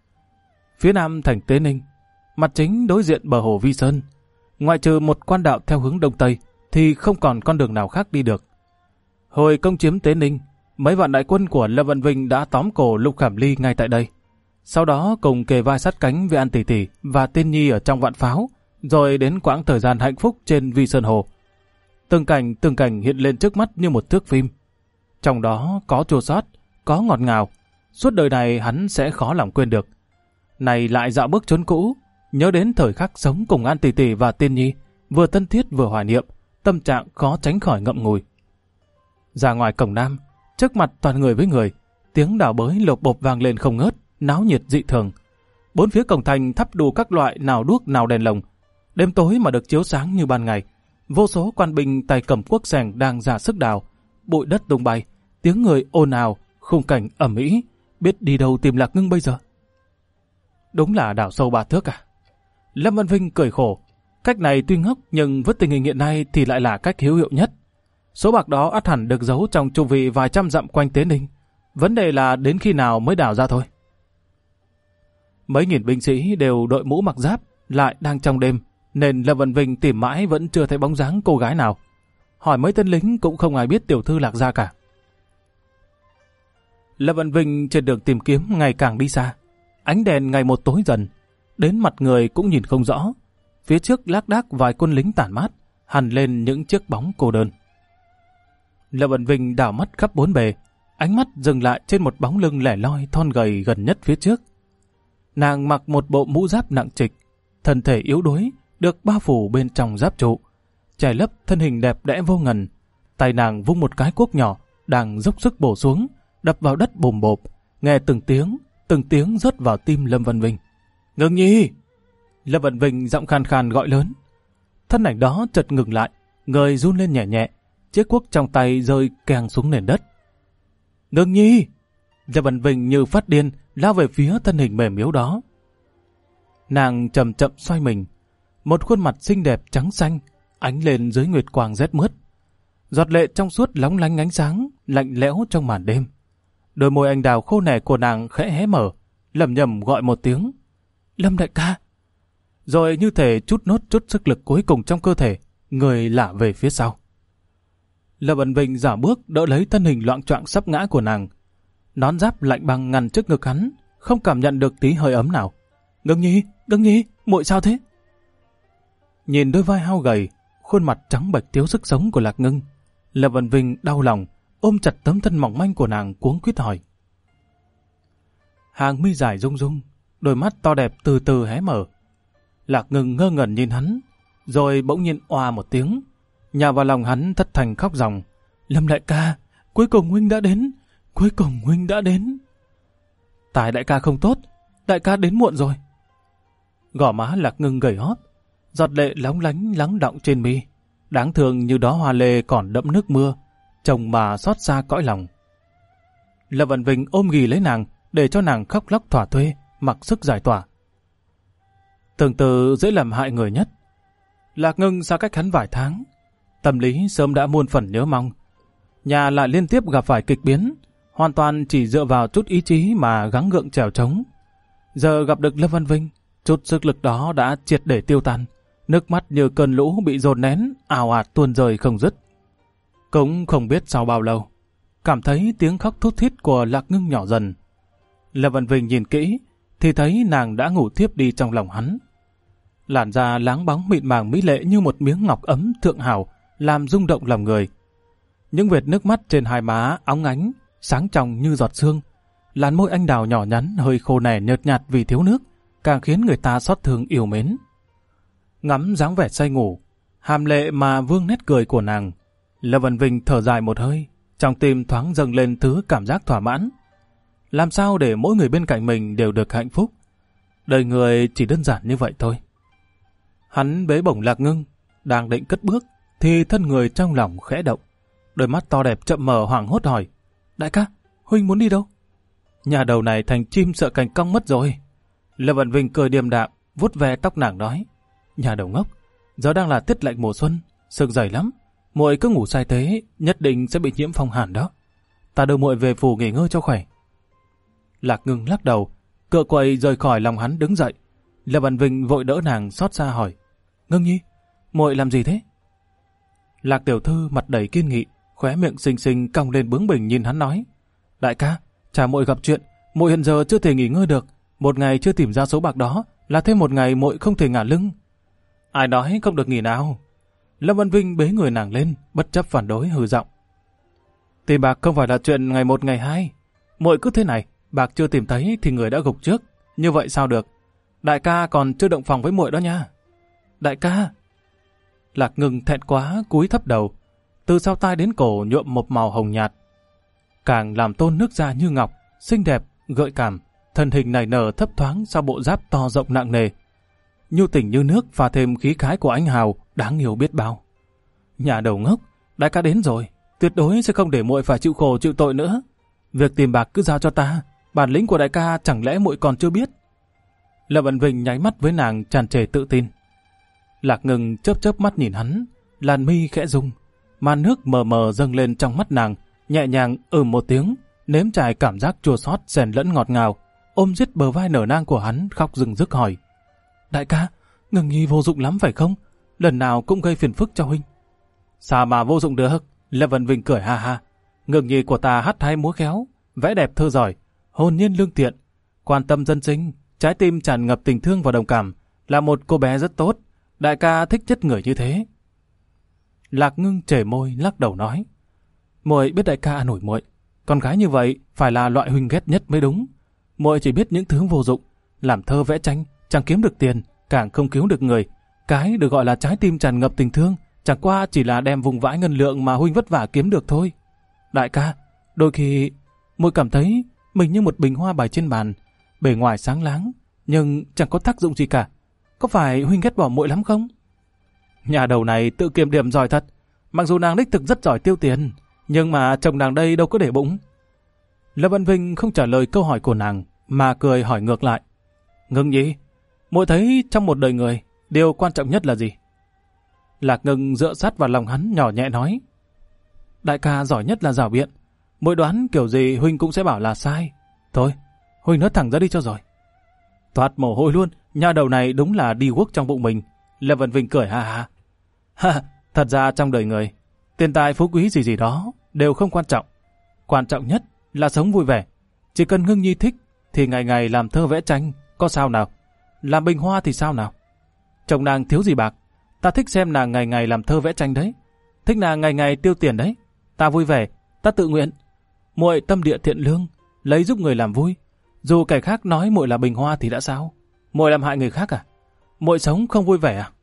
phía nam thành Tế Ninh, mặt chính đối diện bờ hồ Vi Sơn. Ngoại trừ một quan đạo theo hướng đông tây thì không còn con đường nào khác đi được. Hồi công chiếm Tế Ninh, mấy vạn đại quân của Lâm Vân Vinh đã tóm cổ Lục Khảm Ly ngay tại đây. Sau đó cùng kề vai sát cánh với An Tỷ Tỷ và Tiên Nhi ở trong Vạn Pháo, rồi đến quãng thời gian hạnh phúc trên Vi Sơn Hồ. Từng cảnh hiện lên trước mắt như một thước phim. Trong đó có chua xót, có ngọt ngào, suốt đời này hắn sẽ khó lòng quên được. Này lại dạo bước chốn cũ, nhớ đến thời khắc sống cùng An Tỷ Tỷ và Tiên Nhi, vừa thân thiết vừa hoài niệm, tâm trạng khó tránh khỏi ngậm ngùi. Ra ngoài cổng nam, trước mặt toàn người với người, tiếng đào bới lộp bộp vang lên không ngớt, náo nhiệt dị thường. Bốn phía cổng thành thắp đủ các loại nào đuốc nào đèn lồng. Đêm tối mà được chiếu sáng như ban ngày. Vô số quan binh tay cầm cuốc xẻng đang ra sức đào. Bụi đất tung bay, tiếng người ồn ào, khung cảnh ầm ĩ. Biết đi đâu tìm Lạc Ngưng bây giờ? Đúng là đào sâu 3 thước à? Lâm Văn Vinh cười khổ. Cách này tuy ngốc nhưng với tình hình hiện nay thì lại là cách hữu hiệu nhất. Số bạc đó ắt hẳn được giấu trong chu vi vài trăm dặm quanh Tế Ninh. Vấn đề là đến khi nào mới đào ra thôi. Mấy nghìn binh sĩ đều đội mũ mặc giáp, lại đang trong đêm, nên Lâm Văn Vinh tìm mãi vẫn chưa thấy bóng dáng cô gái nào. Hỏi mấy tên lính cũng không ai biết tiểu thư Lạc ra cả. Lâm Văn Vinh trên đường tìm kiếm ngày càng đi xa. Ánh đèn ngày một tối dần, đến mặt người cũng nhìn không rõ. Phía trước lác đác vài quân lính tản mát, hằn lên những chiếc bóng cô đơn. Lâm Văn Vinh đảo mắt khắp bốn bề, ánh mắt dừng lại trên một bóng lưng lẻ loi thon gầy gần nhất phía trước. Nàng mặc một bộ mũ giáp nặng trịch, thân thể yếu đuối, được bao phủ bên trong giáp trụ, che lấp thân hình đẹp đẽ vô ngần. Tay nàng vung một cái cuốc nhỏ, đang dốc sức bổ xuống, đập vào đất bồm bộp, nghe từng tiếng rớt vào tim Lâm Văn Vinh. Ngưng Nhi! Lâm Văn Vinh giọng khàn khàn gọi lớn. Thân ảnh đó chợt ngừng lại, người run lên nhẹ nhẹ, chiếc cuốc trong tay rơi keng xuống nền đất. Ngưng Nhi! Lâm Văn Vinh như phát điên lao về phía thân hình mềm yếu đó. Nàng chậm chậm xoay mình, một khuôn mặt xinh đẹp trắng xanh ánh lên dưới nguyệt quang rét mướt. Giọt lệ trong suốt lóng lánh ánh sáng, lạnh lẽo trong màn đêm. Đôi môi anh đào khô nẻ của nàng khẽ hé mở, lẩm nhẩm gọi một tiếng. Lâm đại ca! Rồi như thể chút nốt chút sức lực cuối cùng trong cơ thể, người lả về phía sau. Lâm Văn Vinh giả bước đỡ lấy thân hình loạng choạng sắp ngã của nàng. Nón giáp lạnh băng ngăn trước ngực hắn, không cảm nhận được tí hơi ấm nào. Ngưng Nhi, muội sao thế? Nhìn đôi vai hao gầy, khuôn mặt trắng bệch thiếu sức sống của Lạc Ngưng, Lâm Văn Vinh đau lòng, ôm chặt tấm thân mỏng manh của nàng cuống quýt hỏi. Hàng mi dài rung rung, đôi mắt to đẹp từ từ hé mở. Lạc Ngưng ngơ ngẩn nhìn hắn, rồi bỗng nhiên oa một tiếng, nhào vào lòng hắn thất thành khóc ròng. Lâm đại ca, cuối cùng huynh đã đến. Tài đại ca không tốt, đại ca đến muộn rồi. Gò má Lạc Ngưng gầy hót, giọt lệ lóng lánh lắng đọng trên mi, đáng thương như đóa hoa lê còn đẫm nước mưa, trông mà xót xa cõi lòng. Lâm Văn Vinh ôm ghì lấy nàng, để cho nàng khóc lóc thỏa thuê, mặc sức giải tỏa. Tương tự dễ làm hại người nhất. Lạc Ngưng xa cách hắn vài tháng, tâm lý sớm đã muôn phần nhớ mong. Nhà lại liên tiếp gặp phải kịch biến, hoàn toàn chỉ dựa vào chút ý chí mà gắng gượng trèo trống. Giờ gặp được Lâm Văn Vinh, chút sức lực đó đã triệt để tiêu tan, nước mắt như cơn lũ bị dồn nén, ào ạt tuôn rơi không dứt. Cũng không biết sau bao lâu, cảm thấy tiếng khóc thút thít của Lạc Ngưng nhỏ dần. Lâm Văn Vinh nhìn kỹ, thì thấy nàng đã ngủ thiếp đi trong lòng hắn. Làn da láng bóng mịn màng mỹ lệ như một miếng ngọc ấm thượng hảo, làm rung động lòng người. Những vệt nước mắt trên hai má óng ánh, sáng trong như giọt sương. Làn môi anh đào nhỏ nhắn hơi khô nẻ nhợt nhạt vì thiếu nước, càng khiến người ta xót thương yêu mến. Ngắm dáng vẻ say ngủ, hàm lệ mà vương nét cười của nàng, Lâm Văn Vinh thở dài một hơi, trong tim thoáng dâng lên thứ cảm giác thỏa mãn. Làm sao để mỗi người bên cạnh mình đều được hạnh phúc? Đời người chỉ đơn giản như vậy thôi. Hắn bế bổng Lạc Ngưng, đang định cất bước, thì thân người trong lòng khẽ động. Đôi mắt to đẹp chậm mở hoảng hốt hỏi. Đại ca, huynh muốn đi đâu? Nhà đầu này thành chim sợ cành cong mất rồi. Lâm Văn Vinh cười điềm đạm, vuốt ve tóc nàng nói. Nhà đầu ngốc, giờ đang là tiết lạnh mùa xuân, sương dày lắm. Muội cứ ngủ say thế, nhất định sẽ bị nhiễm phong hàn đó. Ta đưa muội về phủ nghỉ ngơi cho khỏe. Lạc Ngưng lắc đầu, cựa quậy rời khỏi lòng hắn đứng dậy. Lâm Văn Vinh vội đỡ nàng xót xa hỏi: Ngưng Nhi, muội làm gì thế? Lạc tiểu thư mặt đầy kiên nghị, khóe miệng xinh xinh cong lên bướng bỉnh nhìn hắn nói: Đại ca, chả muội gặp chuyện, muội hiện giờ chưa thể nghỉ ngơi được, một ngày chưa tìm ra số bạc đó là thêm một ngày muội không thể ngả lưng. Ai nói không được nghỉ nào? Lâm Văn Vinh bế người nàng lên, bất chấp phản đối hừ giọng: Tìm bạc không phải là chuyện ngày một ngày hai, muội cứ thế này, bạc chưa tìm thấy thì người đã gục trước, như vậy sao được? Đại ca còn chưa động phòng với muội đó nha. Đại ca! Lạc Ngưng thẹn quá cúi thấp đầu, từ sau tai đến cổ nhuộm một màu hồng nhạt, càng làm tôn nước da như ngọc, xinh đẹp, gợi cảm, thân hình nảy nở thấp thoáng sau bộ giáp to rộng nặng nề. Nhu tình như nước pha thêm khí khái của anh hào, đáng yêu biết bao. Nhà đầu ngốc, đại ca đến rồi, tuyệt đối sẽ không để muội phải chịu khổ chịu tội nữa. Việc tìm bạc cứ giao cho ta, bản lĩnh của đại ca chẳng lẽ muội còn chưa biết? Lâm Văn Vinh nháy mắt với nàng tràn trề tự tin. Lạc Ngưng chớp chớp mắt nhìn hắn, làn mi khẽ rung, màn nước mờ mờ dâng lên trong mắt nàng, nhẹ nhàng một tiếng, nếm trải cảm giác chua xót xen lẫn ngọt ngào, ôm giết bờ vai nở nang của hắn khóc rừng rức hỏi: Đại ca, Ngưng Nhi vô dụng lắm phải không? Lần nào cũng gây phiền phức cho huynh. Sao mà vô dụng được? Lâm Văn Vinh cười ha ha. Ngưng Nhi của ta hát hay múa khéo, vẽ đẹp thơ giỏi, hồn nhiên lương thiện, quan tâm dân sinh, trái tim tràn ngập tình thương và đồng cảm, là một cô bé rất tốt. Đại ca thích chất người như thế. Lạc Ngưng trề môi lắc đầu nói: Muội biết đại ca an ủi muội, con gái như vậy phải là loại huynh ghét nhất mới đúng. Muội chỉ biết những thứ vô dụng, làm thơ vẽ tranh, chẳng kiếm được tiền, càng không cứu được người. Cái được gọi là trái tim tràn ngập tình thương, chẳng qua chỉ là đem vùng vãi ngân lượng mà huynh vất vả kiếm được thôi. Đại ca, đôi khi muội cảm thấy mình như một bình hoa bày trên bàn, bề ngoài sáng láng, nhưng chẳng có tác dụng gì cả. Có phải huynh ghét bỏ muội lắm không? Nhà đầu này tự kiểm điểm giỏi thật. Mặc dù nàng đích thực rất giỏi tiêu tiền, nhưng mà chồng nàng đây đâu có để bụng. Lâm Văn Vinh không trả lời câu hỏi của nàng, mà cười hỏi ngược lại: Ngưng Nhi, muội thấy trong một đời người, điều quan trọng nhất là gì? Lạc Ngưng dựa sát vào lòng hắn nhỏ nhẹ nói: Đại ca giỏi nhất là rảo biện, muội đoán kiểu gì huynh cũng sẽ bảo là sai. Thôi, huynh nói thẳng ra đi cho rồi. Toát mồ hôi luôn, nhà đầu này đúng là đi guốc trong bụng mình. Lâm Văn Vinh cười ha ha. Ha, thật ra trong đời người, tiền tài phú quý gì gì đó đều không quan trọng. Quan trọng nhất là sống vui vẻ. Chỉ cần Ngưng Nhi thích thì ngày ngày làm thơ vẽ tranh, có sao nào? Làm bình hoa thì sao nào? Chồng nàng thiếu gì bạc, ta thích xem nàng ngày ngày làm thơ vẽ tranh đấy. Thích nàng ngày ngày tiêu tiền đấy. Ta vui vẻ, ta tự nguyện. Muội tâm địa thiện lương, lấy giúp người làm vui. Dù kẻ khác nói muội là bình hoa thì đã sao? Muội làm hại người khác à? Muội sống không vui vẻ à?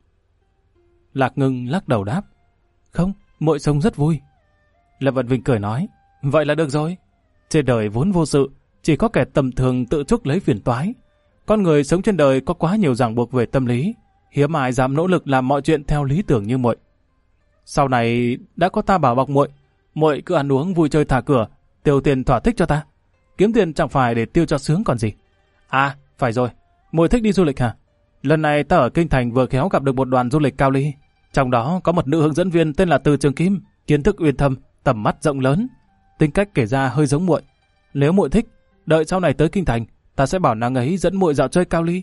Lạc Ngưng lắc đầu đáp: Không, muội sống rất vui. Lâm Văn Vinh cười nói: Vậy là được rồi. Trên đời vốn vô sự, chỉ có kẻ tầm thường tự chuốc lấy phiền toái. Con người sống trên đời có quá nhiều ràng buộc về tâm lý, hiếm ai dám nỗ lực làm mọi chuyện theo lý tưởng như muội. Sau này đã có ta bảo bọc muội, muội cứ ăn uống vui chơi thả cửa, tiêu tiền thỏa thích cho ta. Kiếm tiền chẳng phải để tiêu cho sướng còn gì. À, phải rồi, muội thích đi du lịch hả? Lần này ta ở Kinh Thành vừa khéo gặp được một đoàn du lịch Cao Ly, trong đó có một nữ hướng dẫn viên tên là Từ Trường Kim, kiến thức uyên thâm, tầm mắt rộng lớn, tính cách kể ra hơi giống muội. Nếu muội thích, đợi sau này tới Kinh Thành, ta sẽ bảo nàng ấy dẫn muội dạo chơi Cao Ly.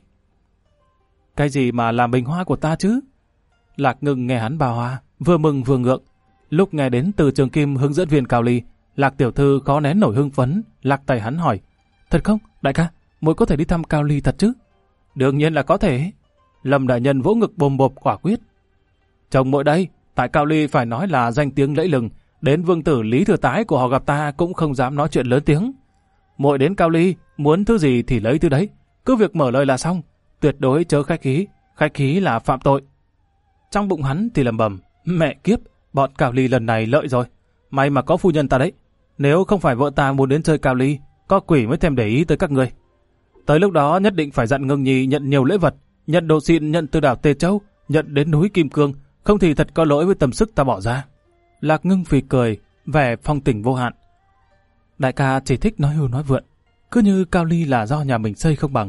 Cái gì mà làm bình hoa của ta chứ? Lạc Ngưng nghe hắn bao hoa, vừa mừng vừa ngượng. Lúc nghe đến Từ Trường Kim hướng dẫn viên Cao Ly, Lạc tiểu thư khó nén nổi hưng phấn, lạc tay hắn hỏi: Thật không, đại ca, muội có thể đi thăm Cao Ly thật chứ? Đương nhiên là có thể. Lâm đại nhân vỗ ngực bồm bộp quả quyết: Chồng muội đây, tại Cao Ly phải nói là danh tiếng lẫy lừng, đến vương tử Lý Thừa Tái của họ gặp ta cũng không dám nói chuyện lớn tiếng. Muội đến Cao Ly, muốn thứ gì thì lấy thứ đấy, cứ việc mở lời là xong, tuyệt đối chớ khách khí là phạm tội. Trong bụng hắn thì lầm bầm: Mẹ kiếp, bọn Cao Ly lần này lợi rồi, may mà có phu nhân ta đấy. Nếu không phải vợ ta muốn đến chơi Cao Ly, có quỷ mới thèm để ý tới các người. Tới lúc đó nhất định phải dặn Ngưng Nhi nhận nhiều lễ vật, nhận đồ xịn, nhận từ đảo Tề Châu, nhận đến núi Kim Cương, không thì thật có lỗi với tầm sức ta bỏ ra. Lạc Ngưng phì cười, vẻ phong tình vô hạn. Đại ca chỉ thích nói hưu nói vượn, cứ như Cao Ly là do nhà mình xây không bằng.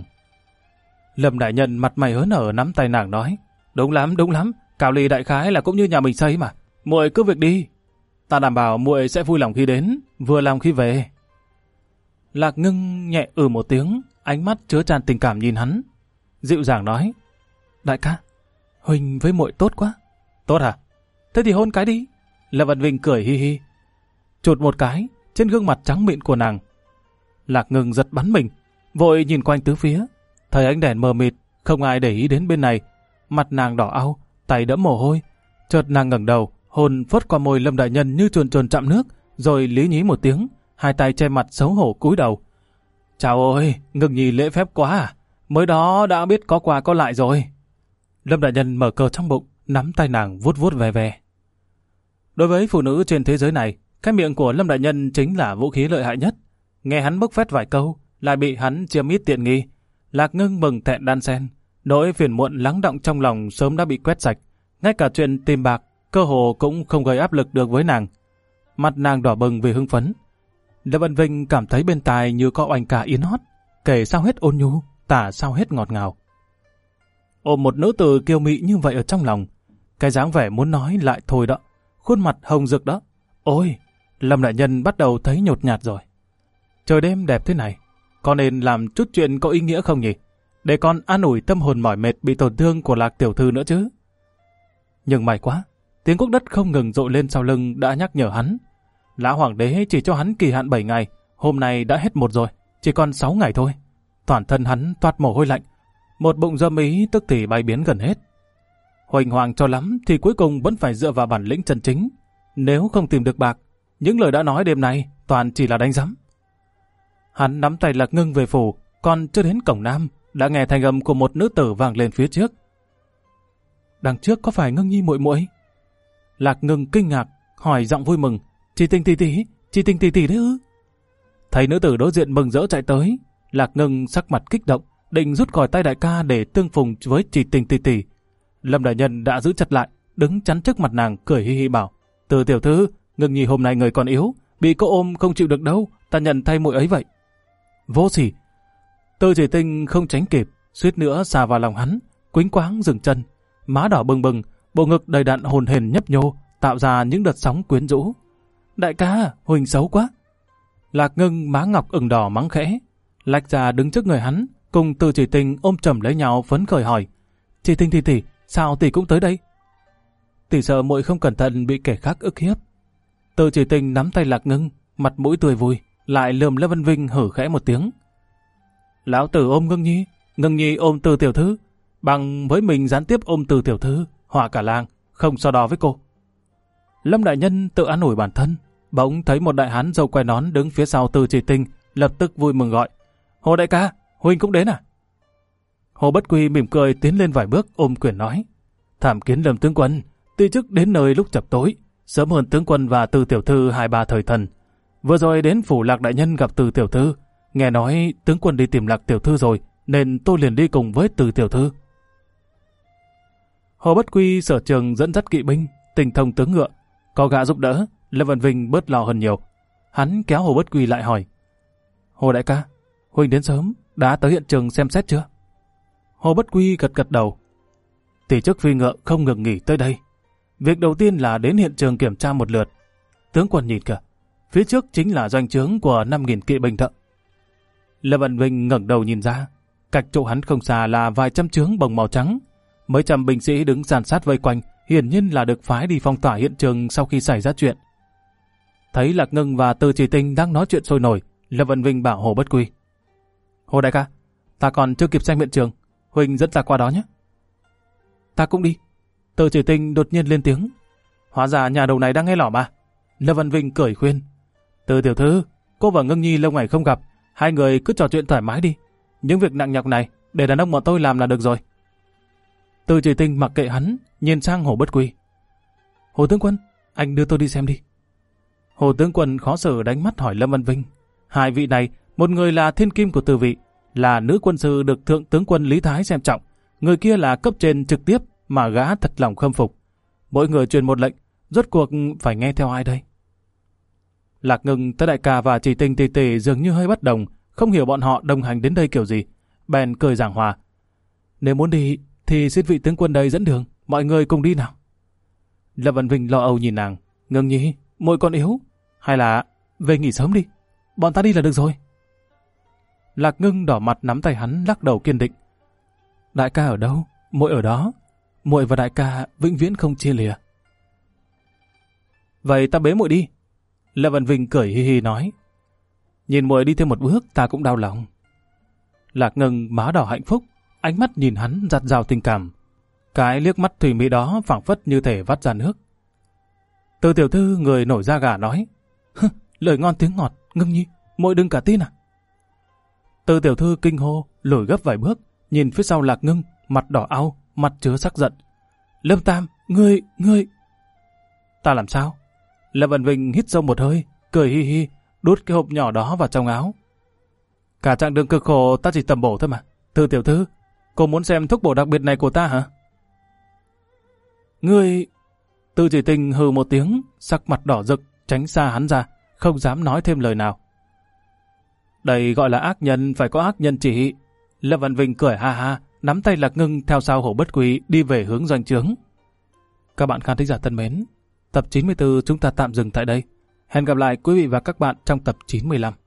Lâm đại nhân mặt mày hớn hở nắm tay nàng nói: Đúng lắm, Cao Ly đại khái là cũng như nhà mình xây mà. Muội cứ việc đi, ta đảm bảo muội sẽ vui lòng khi đến, vừa lòng khi về. Lạc Ngưng nhẹ một tiếng, ánh mắt chứa tràn tình cảm nhìn hắn. Dịu dàng nói, đại ca, Huỳnh với muội tốt quá. Tốt hả? Thế thì hôn cái đi. Lâm Văn Vinh cười hi hi. Chụt một cái trên gương mặt trắng mịn của nàng. Lạc Ngưng giật bắn mình, vội nhìn quanh tứ phía. Thấy ánh đèn mờ mịt, không ai để ý đến bên này. Mặt nàng đỏ au, tay đẫm mồ hôi. Chợt nàng ngẩng đầu, hôn phớt qua môi Lâm đại nhân như chuồn chuồn chạm nước, rồi lý nhí một tiếng, hai tay che mặt xấu hổ cúi đầu. Chào ôi, Ngưng nhi lễ phép quá à? Mới đó đã biết có qua có lại rồi. Lâm đại nhân mở cờ trong bụng, nắm tay nàng vuốt vuốt về về. Đối với phụ nữ trên thế giới này, cái miệng của Lâm đại nhân chính là vũ khí lợi hại nhất. Nghe hắn bốc phét vài câu, lại bị hắn chiếm ít tiện nghi. Lạc Ngưng mừng thẹn đan sen, nỗi phiền muộn lắng đọng trong lòng sớm đã bị quét sạch. Ngay cả chuyện tìm bạc, cơ hồ cũng không gây áp lực được với nàng. Mặt nàng đỏ bừng vì hưng phấn. Lâm Văn Vinh cảm thấy bên tai như có oanh ca yến hót, kể sao hết ôn nhu, tả sao hết ngọt ngào. Ôm một nữ tử kiêu mị như vậy ở trong lòng, cái dáng vẻ muốn nói lại thôi đó, khuôn mặt hồng rực đó. Ôi, Lâm đại nhân bắt đầu thấy nhột nhạt rồi. Trời đêm đẹp thế này, có nên làm chút chuyện có ý nghĩa không nhỉ? Để con an ủi tâm hồn mỏi mệt bị tổn thương của Lạc tiểu thư nữa chứ. Nhưng may quá, tiếng cuốc đất không ngừng dội lên sau lưng đã nhắc nhở hắn. Lão hoàng đế chỉ cho hắn kỳ hạn 7 ngày, hôm nay đã hết 1 rồi, chỉ còn 6 ngày thôi. Toàn thân hắn toát mồ hôi lạnh, một bụng dâm ý tức thì bay biến gần hết. Huỳnh hoàng cho lắm thì cuối cùng vẫn phải dựa vào bản lĩnh chân chính. Nếu không tìm được bạc, những lời đã nói đêm nay toàn chỉ là đánh rắm. Hắn nắm tay Lạc Ngưng về phủ, còn chưa đến cổng nam, đã nghe thanh âm của một nữ tử vang lên phía trước. Đằng trước có phải Ngưng nhi muội muội? Lạc Ngưng kinh ngạc, hỏi giọng vui mừng, chị Tình tỷ tỷ đấy ư? Thấy nữ tử đối diện mừng rỡ chạy tới, Lạc Ngưng sắc mặt kích động, định rút khỏi tay đại ca để tương phùng với chị Tình tỷ tỷ. Lâm đại nhân đã giữ chặt lại, đứng chắn trước mặt nàng cười hi hi bảo, Từ tiểu thư, Ngưng nhi hôm nay người còn yếu, bị cô ôm không chịu được đâu, ta nhận thay muội ấy vậy. Vô sỉ. Từ Chỉ Tinh không tránh kịp, suýt nữa xà vào lòng hắn, quĩnh quáng dừng chân, má đỏ bừng bừng, bộ ngực đầy đặn hồn hển nhấp nhô, tạo ra những đợt sóng quyến rũ. Đại ca, Huỳnh xấu quá. Lạc Ngưng má ngọc ửng đỏ mắng khẽ, lách ra đứng trước người hắn, cùng Từ Chỉ Tinh ôm chầm lấy nhau phấn khởi hỏi, Chỉ Tinh tỷ, sao tỷ cũng tới đây? Tỷ sợ muội không cẩn thận bị kẻ khác ức hiếp. Từ Chỉ Tinh nắm tay Lạc Ngưng, mặt mũi tươi vui, lại lườm Lâm Văn Vinh hử khẽ một tiếng. Lão tử ôm Ngưng nhi ôm Từ tiểu thư, bằng với mình gián tiếp ôm Từ tiểu thư, họa cả làng, không so đo với cô. Lâm đại nhân tự an ủi bản thân, bỗng thấy một đại hán râu quai nón đứng phía sau Từ Chỉ Tinh, lập tức vui mừng gọi, Hồ đại ca, Huỳnh cũng đến à? Hồ Bất Quy mỉm cười tiến lên vài bước ôm quyền nói, thảm kiến Lâm tướng quân, ti chức đến nơi lúc chập tối, sớm hơn tướng quân và Từ tiểu thư 2-3 thời thần. Vừa rồi đến phủ Lạc đại nhân gặp Từ tiểu thư, nghe nói tướng quân đi tìm Lạc tiểu thư rồi, nên tôi liền đi cùng với Từ tiểu thư. Hồ Bất Quy sở trường dẫn dắt kỵ binh, tinh thông tướng ngựa, có gã giúp đỡ, Lâm Văn Vinh bớt lo hơn nhiều. Hắn kéo Hồ Bất Quy lại hỏi, Hồ đại ca, Huỳnh đến sớm, đã tới hiện trường xem xét chưa? Hồ Bất Quy gật gật đầu. Tỷ chức phi ngựa không ngừng nghỉ tới đây. Việc đầu tiên là đến hiện trường kiểm tra một lượt. Tướng quân nhìn kìa, phía trước chính là doanh trướng của 5.000 kỵ binh thợ. Lâm Văn Vinh ngẩng đầu nhìn ra, cách chỗ hắn không xa là vài trăm trướng bồng màu trắng. Mấy trăm binh sĩ đứng san sát vây quanh, hiển nhiên là được phái đi phong tỏa hiện trường sau khi xảy ra chuyện. Thấy Lạc Ngưng và Từ Chỉ Tinh đang nói chuyện sôi nổi, Lâm Văn Vinh bảo Hồ Bất Quy, Hồ đại ca, ta còn chưa kịp xem hiện trường, Huỳnh dẫn ta qua đó nhé. Ta cũng đi. Từ Chỉ Tinh đột nhiên lên tiếng, hóa ra nhà đầu này đang nghe lỏm mà. Lâm Văn Vinh cười khuyên, Từ tiểu thư, cô và Ngưng nhi lâu ngày không gặp, hai người cứ trò chuyện thoải mái đi. Những việc nặng nhọc này để đàn ông bọn tôi làm là được rồi. Từ Chỉ Tinh mặc kệ hắn, nhìn sang Hồ Bất Quy, Hồ tướng quân, anh đưa tôi đi xem đi. Hồ tướng quân khó xử đánh mắt hỏi Lâm Văn Vinh, hai vị này, một người là thiên kim của Từ vị, là nữ quân sư được thượng tướng quân Lý Thái xem trọng, người kia là cấp trên trực tiếp mà gã thật lòng khâm phục. Mỗi người truyền một lệnh, rốt cuộc phải nghe theo ai đây? Lạc Ngưng tới đại ca và Chỉ Tinh tỷ tỷ dường như hơi bất đồng, không hiểu bọn họ đồng hành đến đây kiểu gì. Bèn cười giảng hòa, nếu muốn đi thì xin vị tướng quân đây dẫn đường, mọi người cùng đi nào. Lâm Văn Vinh lo âu nhìn nàng, Ngưng nhi, muội còn yếu, hay là về nghỉ sớm đi, bọn ta đi là được rồi. Lạc Ngưng đỏ mặt nắm tay hắn lắc đầu kiên định. Đại ca ở đâu? Muội ở đó. Muội và đại ca vĩnh viễn không chia lìa. Vậy ta bế muội đi. Lệ Vận Vinh cười hi hi nói. Nhìn muội đi thêm một bước ta cũng đau lòng. Lạc Ngưng má đỏ hạnh phúc, ánh mắt nhìn hắn giặt rào tình cảm. Cái liếc mắt thủy mỹ đó phảng phất như thể vắt ra nước. Từ tiểu thư người nổi da gà nói. Lời ngon tiếng ngọt, Ngưng nhi, muội đừng cả tin à? Từ tiểu thư kinh hô, lùi gấp vài bước, nhìn phía sau Lạc Ngưng, mặt đỏ au, mặt chứa sắc giận. Lâm Tam, ngươi... Ta làm sao? Lệ Vận Vinh hít sâu một hơi, cười hi hi, đút cái hộp nhỏ đó vào trong áo. Cả chặng đường cực khổ ta chỉ tầm bổ thôi mà. Từ tiểu thư, cô muốn xem thuốc bổ đặc biệt này của ta hả? Ngươi... Từ Chỉ Tình hừ một tiếng, sắc mặt đỏ rực, tránh xa hắn ra, không dám nói thêm lời nào. Đây gọi là ác nhân, phải có ác nhân chỉ. Lệ Vận Vinh cười ha ha, nắm tay Lạc Ngưng theo sau Hổ Bất Quý đi về hướng doanh trướng. Các bạn khán thính giả thân mến, tập 94 chúng ta tạm dừng tại đây. Hẹn gặp lại quý vị và các bạn trong tập 95.